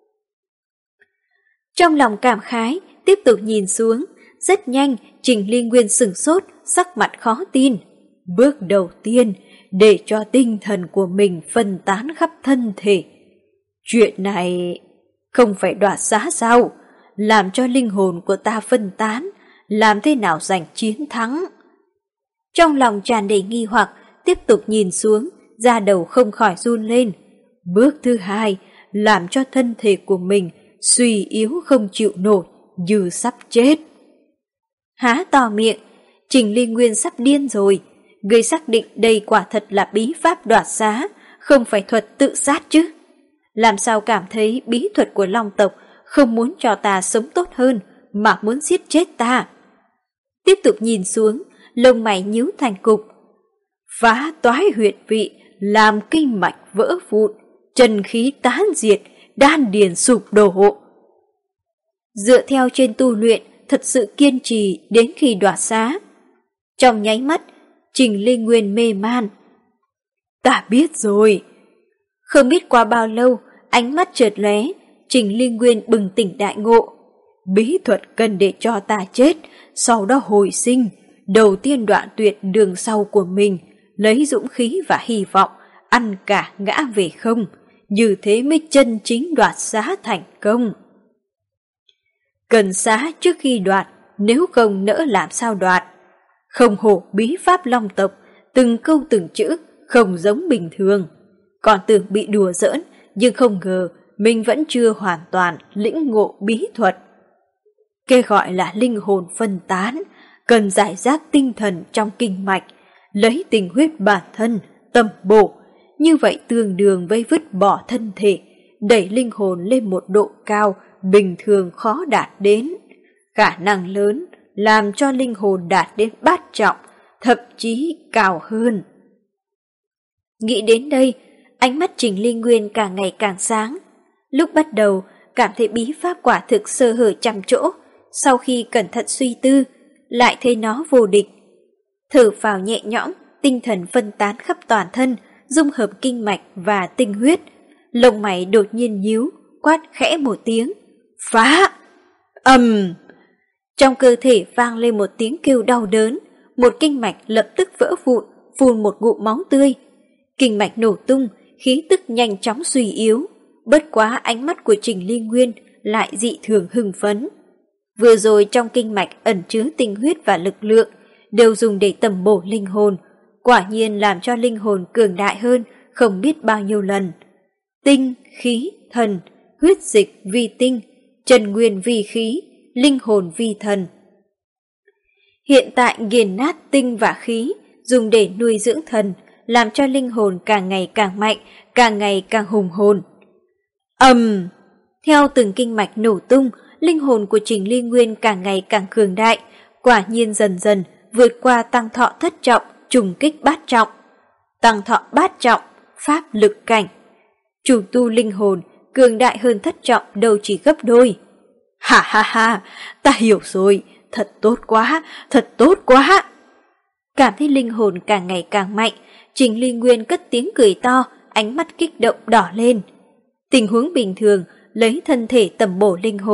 Trong lòng cảm khái, tiếp tục nhìn xuống, rất nhanh Trình Ly Nguyên sửng sốt, sắc mặt khó tin. Bước đầu tiên, để cho tinh thần của mình phân tán khắp thân thể. Chuyện này không phải đoạt xá sao? Làm cho linh hồn của ta phân tán, làm thế nào giành chiến thắng? Trong lòng tràn đầy nghi hoặc, tiếp tục nhìn xuống, da đầu không khỏi run lên. Bước thứ hai, làm cho thân thể của mình suy yếu không chịu nổi, như sắp chết. Há to miệng, Trình Ly Nguyên sắp điên rồi. Người xác định đây quả thật là bí pháp đoạt xá, không phải thuật tự sát chứ. Làm sao cảm thấy bí thuật của Long tộc không muốn cho ta sống tốt hơn, mà muốn giết chết ta? Tiếp tục nhìn xuống, lông mày nhíu thành cục. Phá toái huyệt vị, làm kinh mạch vỡ vụn, chân khí tán diệt, đan điền sụp đổ. Dựa theo trên tu luyện, thật sự kiên trì đến khi đoạt xá. Trong nháy mắt, Trình Ly Nguyên mê man. Ta biết rồi. Không biết qua bao lâu, ánh mắt chợt lóe, Trình Ly Nguyên bừng tỉnh đại ngộ. Bí thuật cần để cho ta chết, sau đó hồi sinh, đầu tiên đoạn tuyệt đường sau của mình, lấy dũng khí và hy vọng, ăn cả ngã về không, như thế mới chân chính đoạt xá thành công. Cần xá trước khi đoạt, nếu không nỡ làm sao đoạt. Không hổ bí pháp Long tộc, từng câu từng chữ, không giống bình thường. Còn tưởng bị đùa giỡn, nhưng không ngờ mình vẫn chưa hoàn toàn lĩnh ngộ bí thuật. Cái gọi là linh hồn phân tán, cần giải rác tinh thần trong kinh mạch, lấy tình huyết bản thân, tâm bổ, như vậy tương đương với vứt bỏ thân thể, đẩy linh hồn lên một độ cao bình thường khó đạt đến. Khả năng lớn làm cho linh hồn đạt đến bát trọng, thậm chí cao hơn. Nghĩ đến đây, ánh mắt Trình Ly Nguyên càng ngày càng sáng. Lúc bắt đầu, cảm thấy bí pháp quả thực sơ hở trăm chỗ, sau khi cẩn thận suy tư, lại thấy nó vô địch. Thở phào nhẹ nhõm, tinh thần phân tán khắp toàn thân, dung hợp kinh mạch và tinh huyết. Lông mày đột nhiên nhíu, quát khẽ một tiếng. Phá! Ầm! Trong cơ thể vang lên một tiếng kêu đau đớn, một kinh mạch lập tức vỡ vụn, phun một ngụm máu tươi. Kinh mạch nổ tung, khí tức nhanh chóng suy yếu. Bất quá ánh mắt của Trình Ly Nguyên lại dị thường hưng phấn. Vừa rồi trong kinh mạch ẩn chứa tinh huyết và lực lượng, đều dùng để tầm bổ linh hồn, quả nhiên làm cho linh hồn cường đại hơn không biết bao nhiêu lần. Tinh, khí, thần, huyết dịch vi tinh, trần nguyên vi khí, linh hồn vi thần. Hiện tại nghiền nát tinh và khí, dùng để nuôi dưỡng thần, làm cho linh hồn càng ngày càng mạnh, càng ngày càng hùng hồn. Ầm! Theo từng kinh mạch nổ tung, linh hồn của Trình Ly Nguyên càng ngày càng cường đại, quả nhiên dần dần vượt qua tăng thọ thất trọng, trùng kích bát trọng. Tăng thọ bát trọng, pháp lực cảnh. Chủ tu linh hồn cường đại hơn thất trọng đâu chỉ gấp đôi. Ha ha ha, ta hiểu rồi, thật tốt quá, thật tốt quá. Cảm thấy linh hồn càng ngày càng mạnh, Trình Ly Nguyên cất tiếng cười to, ánh mắt kích động đỏ lên. Tình huống bình thường, lấy thân thể tầm bổ linh hồn,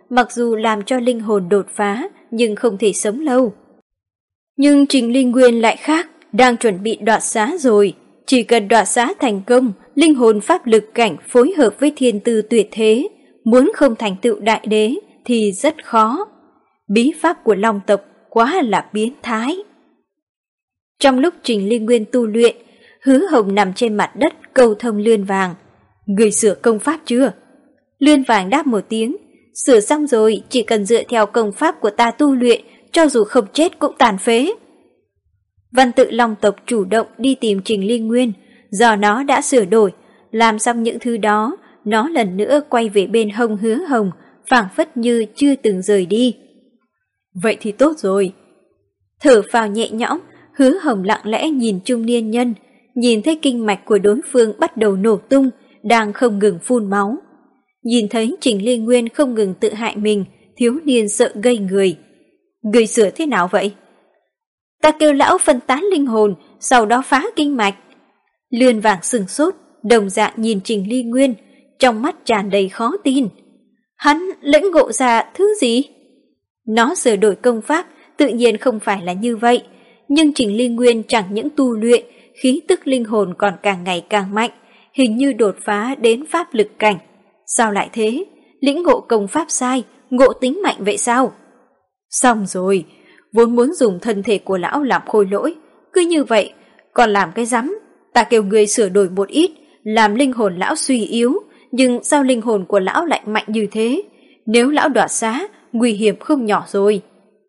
mặc dù làm cho linh hồn đột phá, nhưng không thể sống lâu. Nhưng Trình Linh Nguyên lại khác, đang chuẩn bị đoạt xá rồi. Chỉ cần đoạt xá thành công, linh hồn pháp lực cảnh phối hợp với thiên tư tuyệt thế, muốn không thành tựu đại đế thì rất khó. Bí pháp của Long tộc quá là biến thái. Trong lúc Trình Linh Nguyên tu luyện, Hứa Hồng nằm trên mặt đất cầu thông Lươn Vàng. Người sửa công pháp chưa? Lươn Vàng đáp một tiếng, sửa xong rồi, chỉ cần dựa theo công pháp của ta tu luyện, cho dù không chết cũng tàn phế. Văn Tự Long tộc chủ động đi tìm Trình Linh Nguyên, do nó đã sửa đổi, làm xong những thứ đó, nó lần nữa quay về bên hông Hứa Hồng, phảng phất như chưa từng rời đi. Vậy thì tốt rồi. Thở phào nhẹ nhõm, Hứa Hồng lặng lẽ nhìn trung niên nhân, nhìn thấy kinh mạch của đối phương bắt đầu nổ tung, đang không ngừng phun máu. Nhìn thấy Trình Linh Nguyên không ngừng tự hại mình, thiếu niên sợ ngây người. Người sửa thế nào vậy? Ta kêu lão phân tán linh hồn, sau đó phá kinh mạch. Lươn Vàng sừng sốt, đồng dạng nhìn Trình Linh Nguyên, trong mắt tràn đầy khó tin. Hắn lĩnh ngộ ra thứ gì? Nó sửa đổi công pháp, tự nhiên không phải là như vậy, nhưng Trình Linh Nguyên chẳng những tu luyện, khí tức linh hồn còn càng ngày càng mạnh, hình như đột phá đến pháp lực cảnh. Sao lại thế? Lĩnh ngộ công pháp sai, ngộ tính mạnh vậy sao? Xong rồi, vốn muốn dùng thân thể của lão làm khôi lỗi, cứ như vậy, còn làm cái rắm. Ta kêu người sửa đổi một ít, làm linh hồn lão suy yếu, nhưng sao linh hồn của lão lại mạnh như thế? Nếu lão đoạt xá, nguy hiểm không nhỏ rồi.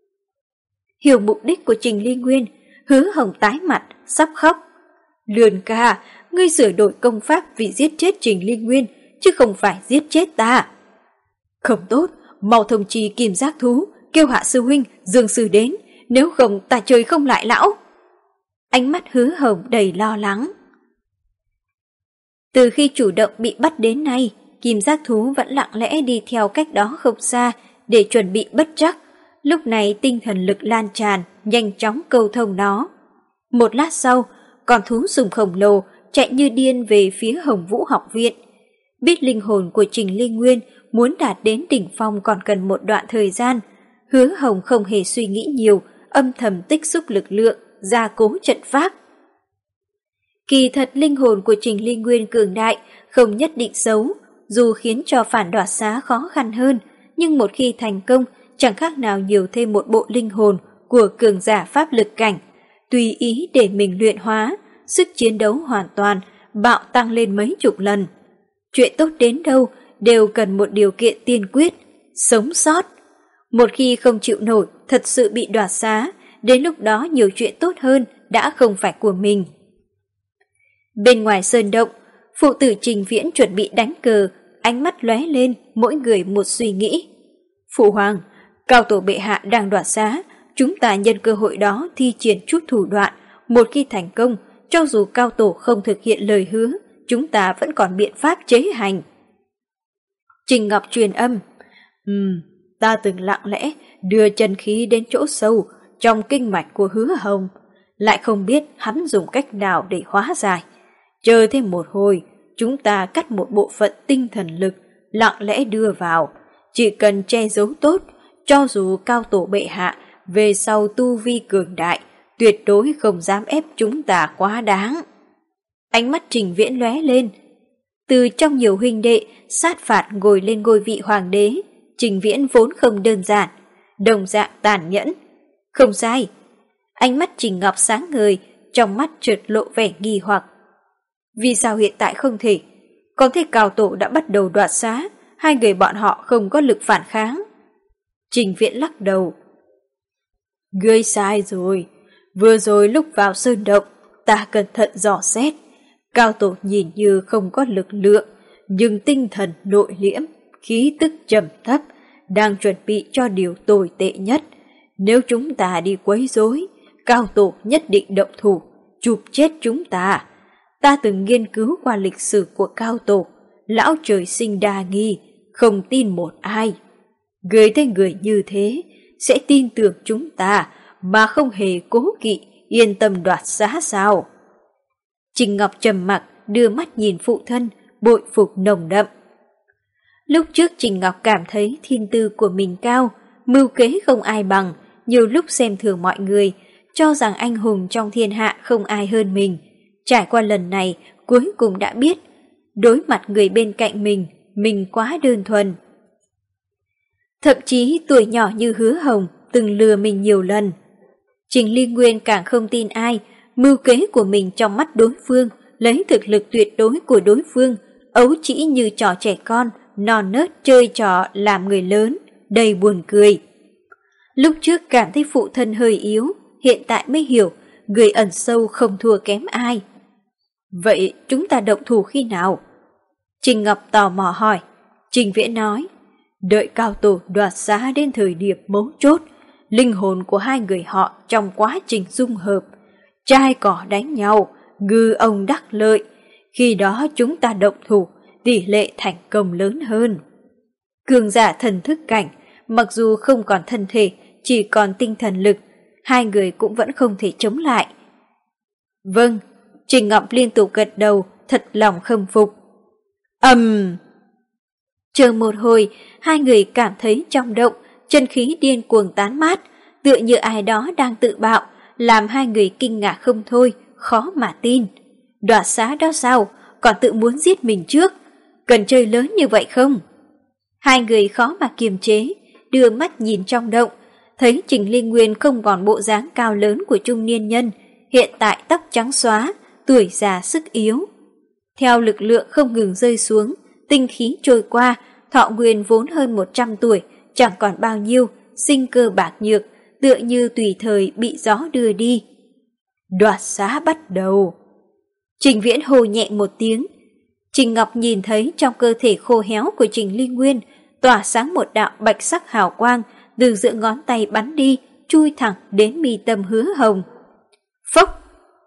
Hiểu mục đích của Trình Linh Nguyên, Hứa Hồng tái mặt, sắp khóc. Lươn ca, ngươi sửa đổi công pháp vì giết chết Trình Linh Nguyên, chứ không phải giết chết ta. Không tốt, mau thông trì Kim Giác Thú, kêu Hạ sư huynh, Dương sư đến, nếu không ta chơi không lại lão. Ánh mắt Hứa Hồng đầy lo lắng. Từ khi chủ động bị bắt đến nay, Kim Giác Thú vẫn lặng lẽ đi theo cách đó không xa để chuẩn bị bất trắc. Lúc này tinh thần lực lan tràn, nhanh chóng câu thông nó. Một lát sau, con thú sùng khổng lồ chạy như điên về phía Hồng Vũ học viện. Biết linh hồn của Trình Linh Nguyên muốn đạt đến đỉnh phong còn cần một đoạn thời gian, Hứa Hồng không hề suy nghĩ nhiều, âm thầm tích xúc lực lượng, gia cố trận pháp. Kỳ thật linh hồn của Trình Linh Nguyên cường đại, không nhất định xấu, dù khiến cho phản đoạt xá khó khăn hơn, nhưng một khi thành công, chẳng khác nào nhiều thêm một bộ linh hồn của cường giả pháp lực cảnh, tùy ý để mình luyện hóa, sức chiến đấu hoàn toàn, bạo tăng lên mấy chục lần. Chuyện tốt đến đâu đều cần một điều kiện tiên quyết, sống sót. Một khi không chịu nổi, thật sự bị đoạt xá, đến lúc đó nhiều chuyện tốt hơn đã không phải của mình. Bên ngoài sơn động, phụ tử Trình Viễn chuẩn bị đánh cờ, ánh mắt lóe lên, mỗi người một suy nghĩ. Phụ hoàng, cao tổ bệ hạ đang đoạt xá, chúng ta nhân cơ hội đó thi triển chút thủ đoạn, một khi thành công, cho dù cao tổ không thực hiện lời hứa, chúng ta vẫn còn biện pháp chế hành. Trình Ngọc truyền âm, Ừm, ta từng lặng lẽ đưa chân khí đến chỗ sâu trong kinh mạch của Hứa Hồng, lại không biết hắn dùng cách nào để hóa giải. Chờ thêm một hồi, chúng ta cắt một bộ phận tinh thần lực, lặng lẽ đưa vào, chỉ cần che giấu tốt, cho dù cao tổ bệ hạ về sau tu vi cường đại, tuyệt đối không dám ép chúng ta quá đáng. Ánh mắt Trình Viễn lóe lên. Từ trong nhiều huynh đệ sát phạt ngồi lên ngôi vị hoàng đế, Trình Viễn vốn không đơn giản, đồng dạng tàn nhẫn. Không sai. Ánh mắt Trình Ngọc sáng ngời, trong mắt chợt lộ vẻ nghi hoặc. Vì sao hiện tại không thể? Có thể cao tổ đã bắt đầu đoạt xá, hai người bọn họ không có lực phản kháng. Trình Viễn lắc đầu. Ngươi sai rồi. Vừa rồi lúc vào sơn động, ta cẩn thận dò xét. Cao tổ nhìn như không có lực lượng, nhưng tinh thần nội liễm, khí tức trầm thấp, đang chuẩn bị cho điều tồi tệ nhất. Nếu chúng ta đi quấy rối, cao tổ nhất định động thủ, chụp chết chúng ta. Ta từng nghiên cứu qua lịch sử của cao tổ, lão trời sinh đa nghi, không tin một ai. Người thấy người như thế, sẽ tin tưởng chúng ta, mà không hề cố kỵ, yên tâm đoạt xá sao. Trình Ngọc trầm mặc, đưa mắt nhìn phụ thân, bội phục nồng đậm. Lúc trước Trình Ngọc cảm thấy thiên tư của mình cao, mưu kế không ai bằng, nhiều lúc xem thường mọi người, cho rằng anh hùng trong thiên hạ không ai hơn mình. Trải qua lần này, cuối cùng đã biết, đối mặt người bên cạnh mình, mình quá đơn thuần. Thậm chí tuổi nhỏ như Hứa Hồng từng lừa mình nhiều lần. Trình Ly Nguyên càng không tin ai, mưu kế của mình trong mắt đối phương, lấy thực lực tuyệt đối của đối phương, ấu trĩ như trò trẻ con, non nớt chơi trò làm người lớn, đầy buồn cười. Lúc trước cảm thấy phụ thân hơi yếu, hiện tại mới hiểu, người ẩn sâu không thua kém ai. Vậy chúng ta động thủ khi nào? Trình Ngọc tò mò hỏi. Trình Viễn nói, đợi cao tổ đoạt xá đến thời điểm mấu chốt, linh hồn của hai người họ trong quá trình dung hợp, trai cỏ đánh nhau, ngư ông đắc lợi, khi đó chúng ta động thủ, tỷ lệ thành công lớn hơn. Cường giả thần thức cảnh, mặc dù không còn thân thể, chỉ còn tinh thần lực, hai người cũng vẫn không thể chống lại. Vâng, Trình Ngọc liên tục gật đầu, thật lòng khâm phục. Ầm! Um. Chờ một hồi, hai người cảm thấy trong động, chân khí điên cuồng tán mát, tựa như ai đó đang tự bạo, làm hai người kinh ngạc không thôi, khó mà tin. Đoạt xá đó sao, còn tự muốn giết mình trước, cần chơi lớn như vậy không? Hai người khó mà kiềm chế, đưa mắt nhìn trong động, thấy Trình Ly Nguyên không còn bộ dáng cao lớn của trung niên nhân, hiện tại tóc trắng xóa, tuổi già sức yếu. Theo lực lượng không ngừng rơi xuống, tinh khí trôi qua, thọ nguyên vốn hơn một trăm tuổi, chẳng còn bao nhiêu, sinh cơ bạc nhược, tựa như tùy thời bị gió đưa đi. Đoạt xá bắt đầu. Trình Viễn hô nhẹ một tiếng. Trình Ngọc nhìn thấy trong cơ thể khô héo của Trình Ly Nguyên tỏa sáng một đạo bạch sắc hào quang, từ giữa ngón tay bắn đi, chui thẳng đến mi tâm Hứa Hồng. Phốc!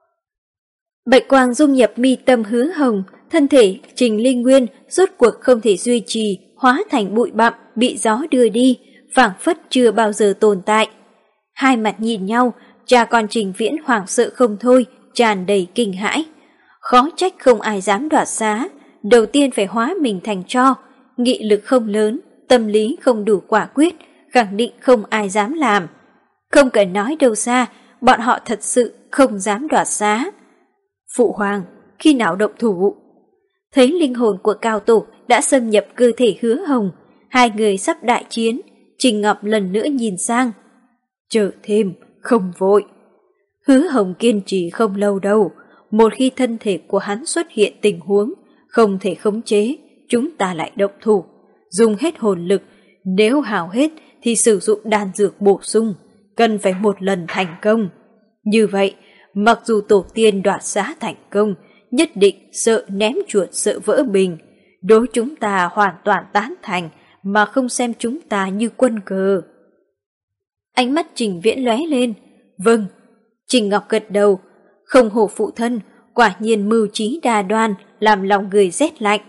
Bạch quang dung nhập mi tâm Hứa Hồng, thân thể Trình Ly Nguyên rốt cuộc không thể duy trì, hóa thành bụi bặm bị gió đưa đi, phảng phất chưa bao giờ tồn tại. Hai mặt nhìn nhau, cha con Trình Viễn hoảng sợ không thôi, tràn đầy kinh hãi. Khó trách không ai dám đoạt xá, đầu tiên phải hóa mình thành tro, nghị lực không lớn, tâm lý không đủ quả quyết, khẳng định không ai dám làm. Không cần nói đâu xa, bọn họ thật sự không dám đoạt xá. Phụ hoàng, khi nào động thủ? Thấy linh hồn của cao tổ đã xâm nhập cơ thể Hứa Hồng, hai người sắp đại chiến, Trình Ngọc lần nữa nhìn sang. Chờ thêm, không vội. Hứa Hồng kiên trì không lâu đâu, một khi thân thể của hắn xuất hiện tình huống không thể khống chế, chúng ta lại động thủ, dùng hết hồn lực, nếu hao hết thì sử dụng đan dược bổ sung, cần phải một lần thành công. Như vậy, mặc dù tổ tiên đoạt xá thành công, nhất định sợ ném chuột sợ vỡ bình, đối chúng ta hoàn toàn tán thành mà không xem chúng ta như quân cờ. Ánh mắt Trình Viễn lóe lên. Vâng. Trình Ngọc gật đầu. Không hổ phụ thân, quả nhiên mưu trí đa đoan, làm lòng người rét lạnh.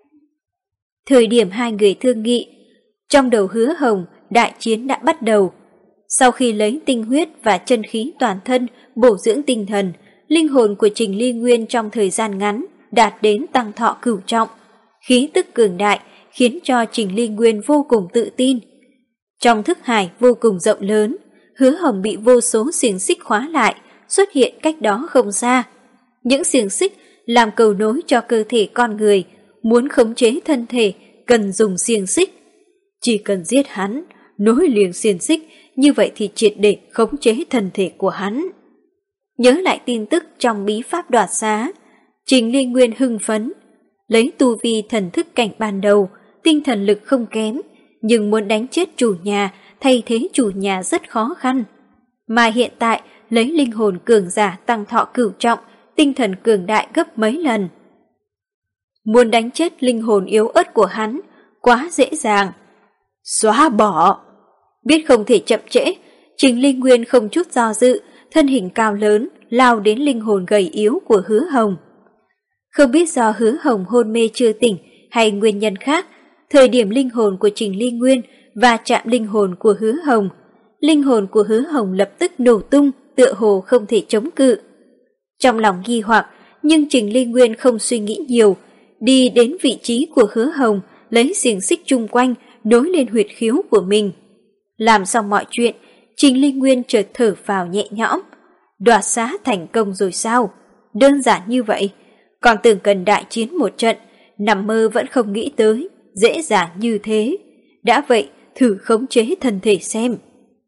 Thời điểm hai người thương nghị, trong đầu Hứa Hồng, đại chiến đã bắt đầu. Sau khi lấy tinh huyết và chân khí toàn thân bổ dưỡng tinh thần, linh hồn của Trình Ly Nguyên trong thời gian ngắn đạt đến tăng thọ cửu trọng. Khí tức cường đại khiến cho Trình Ly Nguyên vô cùng tự tin. Trong thức hải vô cùng rộng lớn, Hứa Hồng bị vô số xiềng xích khóa lại, xuất hiện cách đó không xa. Những xiềng xích làm cầu nối cho cơ thể con người, muốn khống chế thân thể cần dùng xiềng xích. Chỉ cần giết hắn, nối liền xiềng xích, như vậy thì triệt để khống chế thân thể của hắn. Nhớ lại tin tức trong bí pháp đoạt xá, Trình Ly Nguyên hưng phấn, lấy tu vi thần thức cảnh ban đầu, tinh thần lực không kém, nhưng muốn đánh chết chủ nhà, thay thế chủ nhà rất khó khăn. Mà hiện tại lấy linh hồn cường giả tăng thọ cửu trọng, tinh thần cường đại gấp mấy lần. Muốn đánh chết linh hồn yếu ớt của hắn, quá dễ dàng. Xóa bỏ! Biết không thể chậm trễ, Trình Ly Nguyên không chút do dự, thân hình cao lớn, lao đến linh hồn gầy yếu của Hứa Hồng. Không biết do Hứa Hồng hôn mê chưa tỉnh hay nguyên nhân khác, thời điểm linh hồn của Trình Ly Nguyên và chạm linh hồn của Hứa Hồng, linh hồn của Hứa Hồng lập tức nổ tung, tựa hồ không thể chống cự. Trong lòng nghi hoặc, nhưng Trình Ly Nguyên không suy nghĩ nhiều, đi đến vị trí của Hứa Hồng, lấy xiềng xích chung quanh nối lên huyệt khiếu của mình. Làm xong mọi chuyện, Trình Ly Nguyên chợt thở vào nhẹ nhõm. Đoạt xá thành công rồi sao? Đơn giản như vậy. Còn tưởng cần đại chiến một trận, nằm mơ vẫn không nghĩ tới, dễ dàng như thế. Đã vậy, thử khống chế thân thể xem.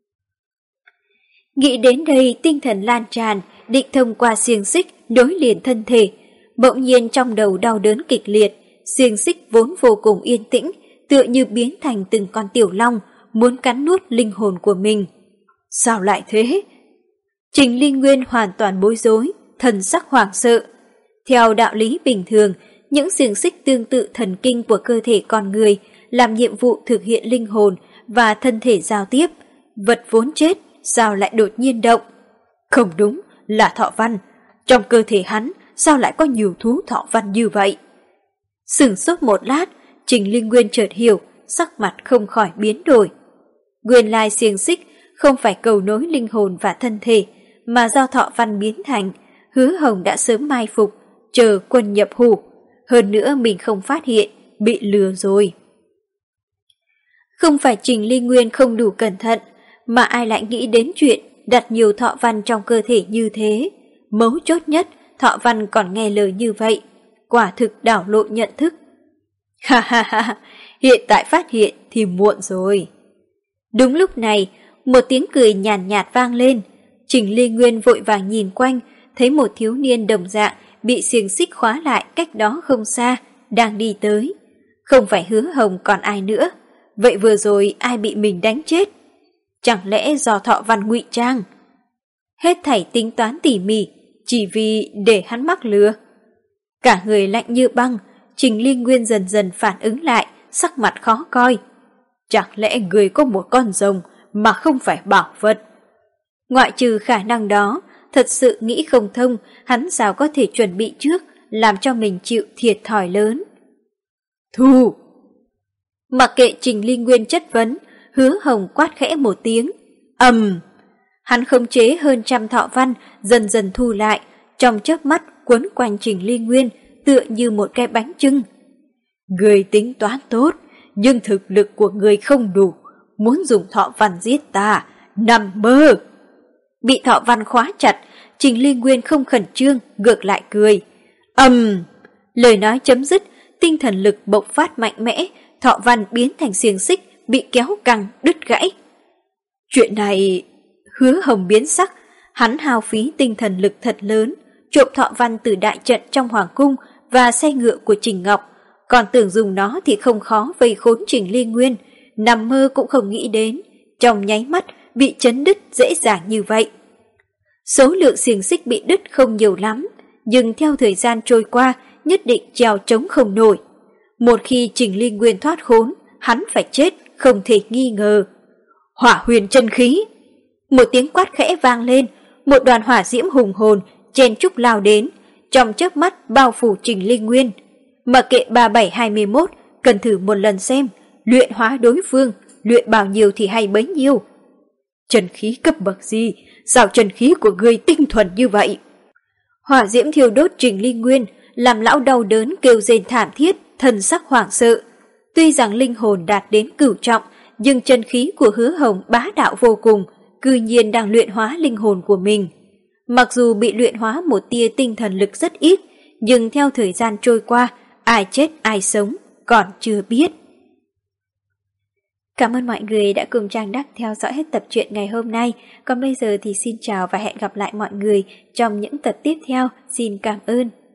Nghĩ đến đây, tinh thần lan tràn, định thông qua xiềng xích nối liền thân thể. Bỗng nhiên trong đầu đau đớn kịch liệt, xiềng xích vốn vô cùng yên tĩnh, tựa như biến thành từng con tiểu long, muốn cắn nuốt linh hồn của mình. Sao lại thế? Trình Ly Nguyên hoàn toàn bối rối, thần sắc hoảng sợ. Theo đạo lý bình thường, những xiềng xích tương tự thần kinh của cơ thể con người làm nhiệm vụ thực hiện linh hồn và thân thể giao tiếp. Vật vốn chết, sao lại đột nhiên động? Không đúng, là thọ văn. Trong cơ thể hắn, sao lại có nhiều thú thọ văn như vậy? Sửng sốt một lát, Trình Ly Nguyên chợt hiểu, sắc mặt không khỏi biến đổi. Nguyên lai xiềng xích không phải cầu nối linh hồn và thân thể, mà do thọ văn biến thành. Hứa Hồng đã sớm mai phục, chờ quân nhập hủ. Hơn nữa mình không phát hiện, bị lừa rồi. Không phải Trình Ly Nguyên không đủ cẩn thận, mà ai lại nghĩ đến chuyện đặt nhiều thọ văn trong cơ thể như thế. Mấu chốt nhất, thọ văn còn nghe lời như vậy. Quả thực đảo lộn nhận thức. Ha ha ha, hiện tại phát hiện thì muộn rồi. Đúng lúc này, một tiếng cười nhàn nhạt, nhạt vang lên. Trình Ly Nguyên vội vàng nhìn quanh, thấy một thiếu niên đồng dạng bị xiềng xích khóa lại cách đó không xa, đang đi tới. Không phải Hứa Hồng còn ai nữa. Vậy vừa rồi ai bị mình đánh chết? Chẳng lẽ do thọ văn ngụy trang? Hết thảy tính toán tỉ mỉ, chỉ vì để hắn mắc lừa. Cả người lạnh như băng, Trình Ly Nguyên dần dần phản ứng lại, sắc mặt khó coi. Chẳng lẽ người có một con rồng mà không phải bảo vật? Ngoại trừ khả năng đó, thật sự nghĩ không thông, hắn sao có thể chuẩn bị trước, làm cho mình chịu thiệt thòi lớn. Thu! Mặc kệ Trình Ly Nguyên chất vấn, Hứa Hồng quát khẽ một tiếng. Ầm! Hắn khống chế hơn trăm thọ văn, dần dần thu lại, trong chớp mắt quấn quanh Trình Ly Nguyên, tựa như một cái bánh chưng. Người tính toán tốt, nhưng thực lực của người không đủ, muốn dùng thọ văn giết ta, nằm mơ. Bị thọ văn khóa chặt, Trình Ly Nguyên không khẩn trương, ngược lại cười. Ầm! Lời nói chấm dứt, tinh thần lực bộc phát mạnh mẽ, thọ văn biến thành xiềng xích, bị kéo căng, đứt gãy. Chuyện này... Hứa Hồng biến sắc, hắn hao phí tinh thần lực thật lớn, trộm thọ văn từ đại trận trong hoàng cung và xe ngựa của Trình Ngọc, còn tưởng dùng nó thì không khó vây khốn Trình Ly Nguyên, nằm mơ cũng không nghĩ đến, trong nháy mắt bị chấn đứt dễ dàng như vậy. Số lượng xiềng xích bị đứt không nhiều lắm, nhưng theo thời gian trôi qua nhất định trèo trống không nổi. Một khi Trình Ly Nguyên thoát khốn, hắn phải chết, không thể nghi ngờ. Hỏa huyền chân khí! Một tiếng quát khẽ vang lên, một đoàn hỏa diễm hùng hồn chen chúc lao đến, trong chớp mắt bao phủ Trình Ly Nguyên. Mà kệ ba bảy hai mươi mốt, cần thử một lần xem, luyện hóa đối phương, luyện bao nhiêu thì hay bấy nhiêu. Chân khí cấp bậc gì, sao chân khí của ngươi tinh thuần như vậy? Hỏa diễm thiêu đốt Trình Ly Nguyên, làm lão đau đớn kêu rên thảm thiết, thần sắc hoảng sợ. Tuy rằng linh hồn đạt đến cửu trọng, nhưng chân khí của Hứa Hồng bá đạo vô cùng, cư nhiên đang luyện hóa linh hồn của mình. Mặc dù bị luyện hóa một tia tinh thần lực rất ít, nhưng theo thời gian trôi qua, ai chết ai sống, còn chưa biết. Cảm ơn mọi người đã cùng Trang Đắc theo dõi hết tập truyện ngày hôm nay. Còn bây giờ thì xin chào và hẹn gặp lại mọi người trong những tập tiếp theo. Xin cảm ơn.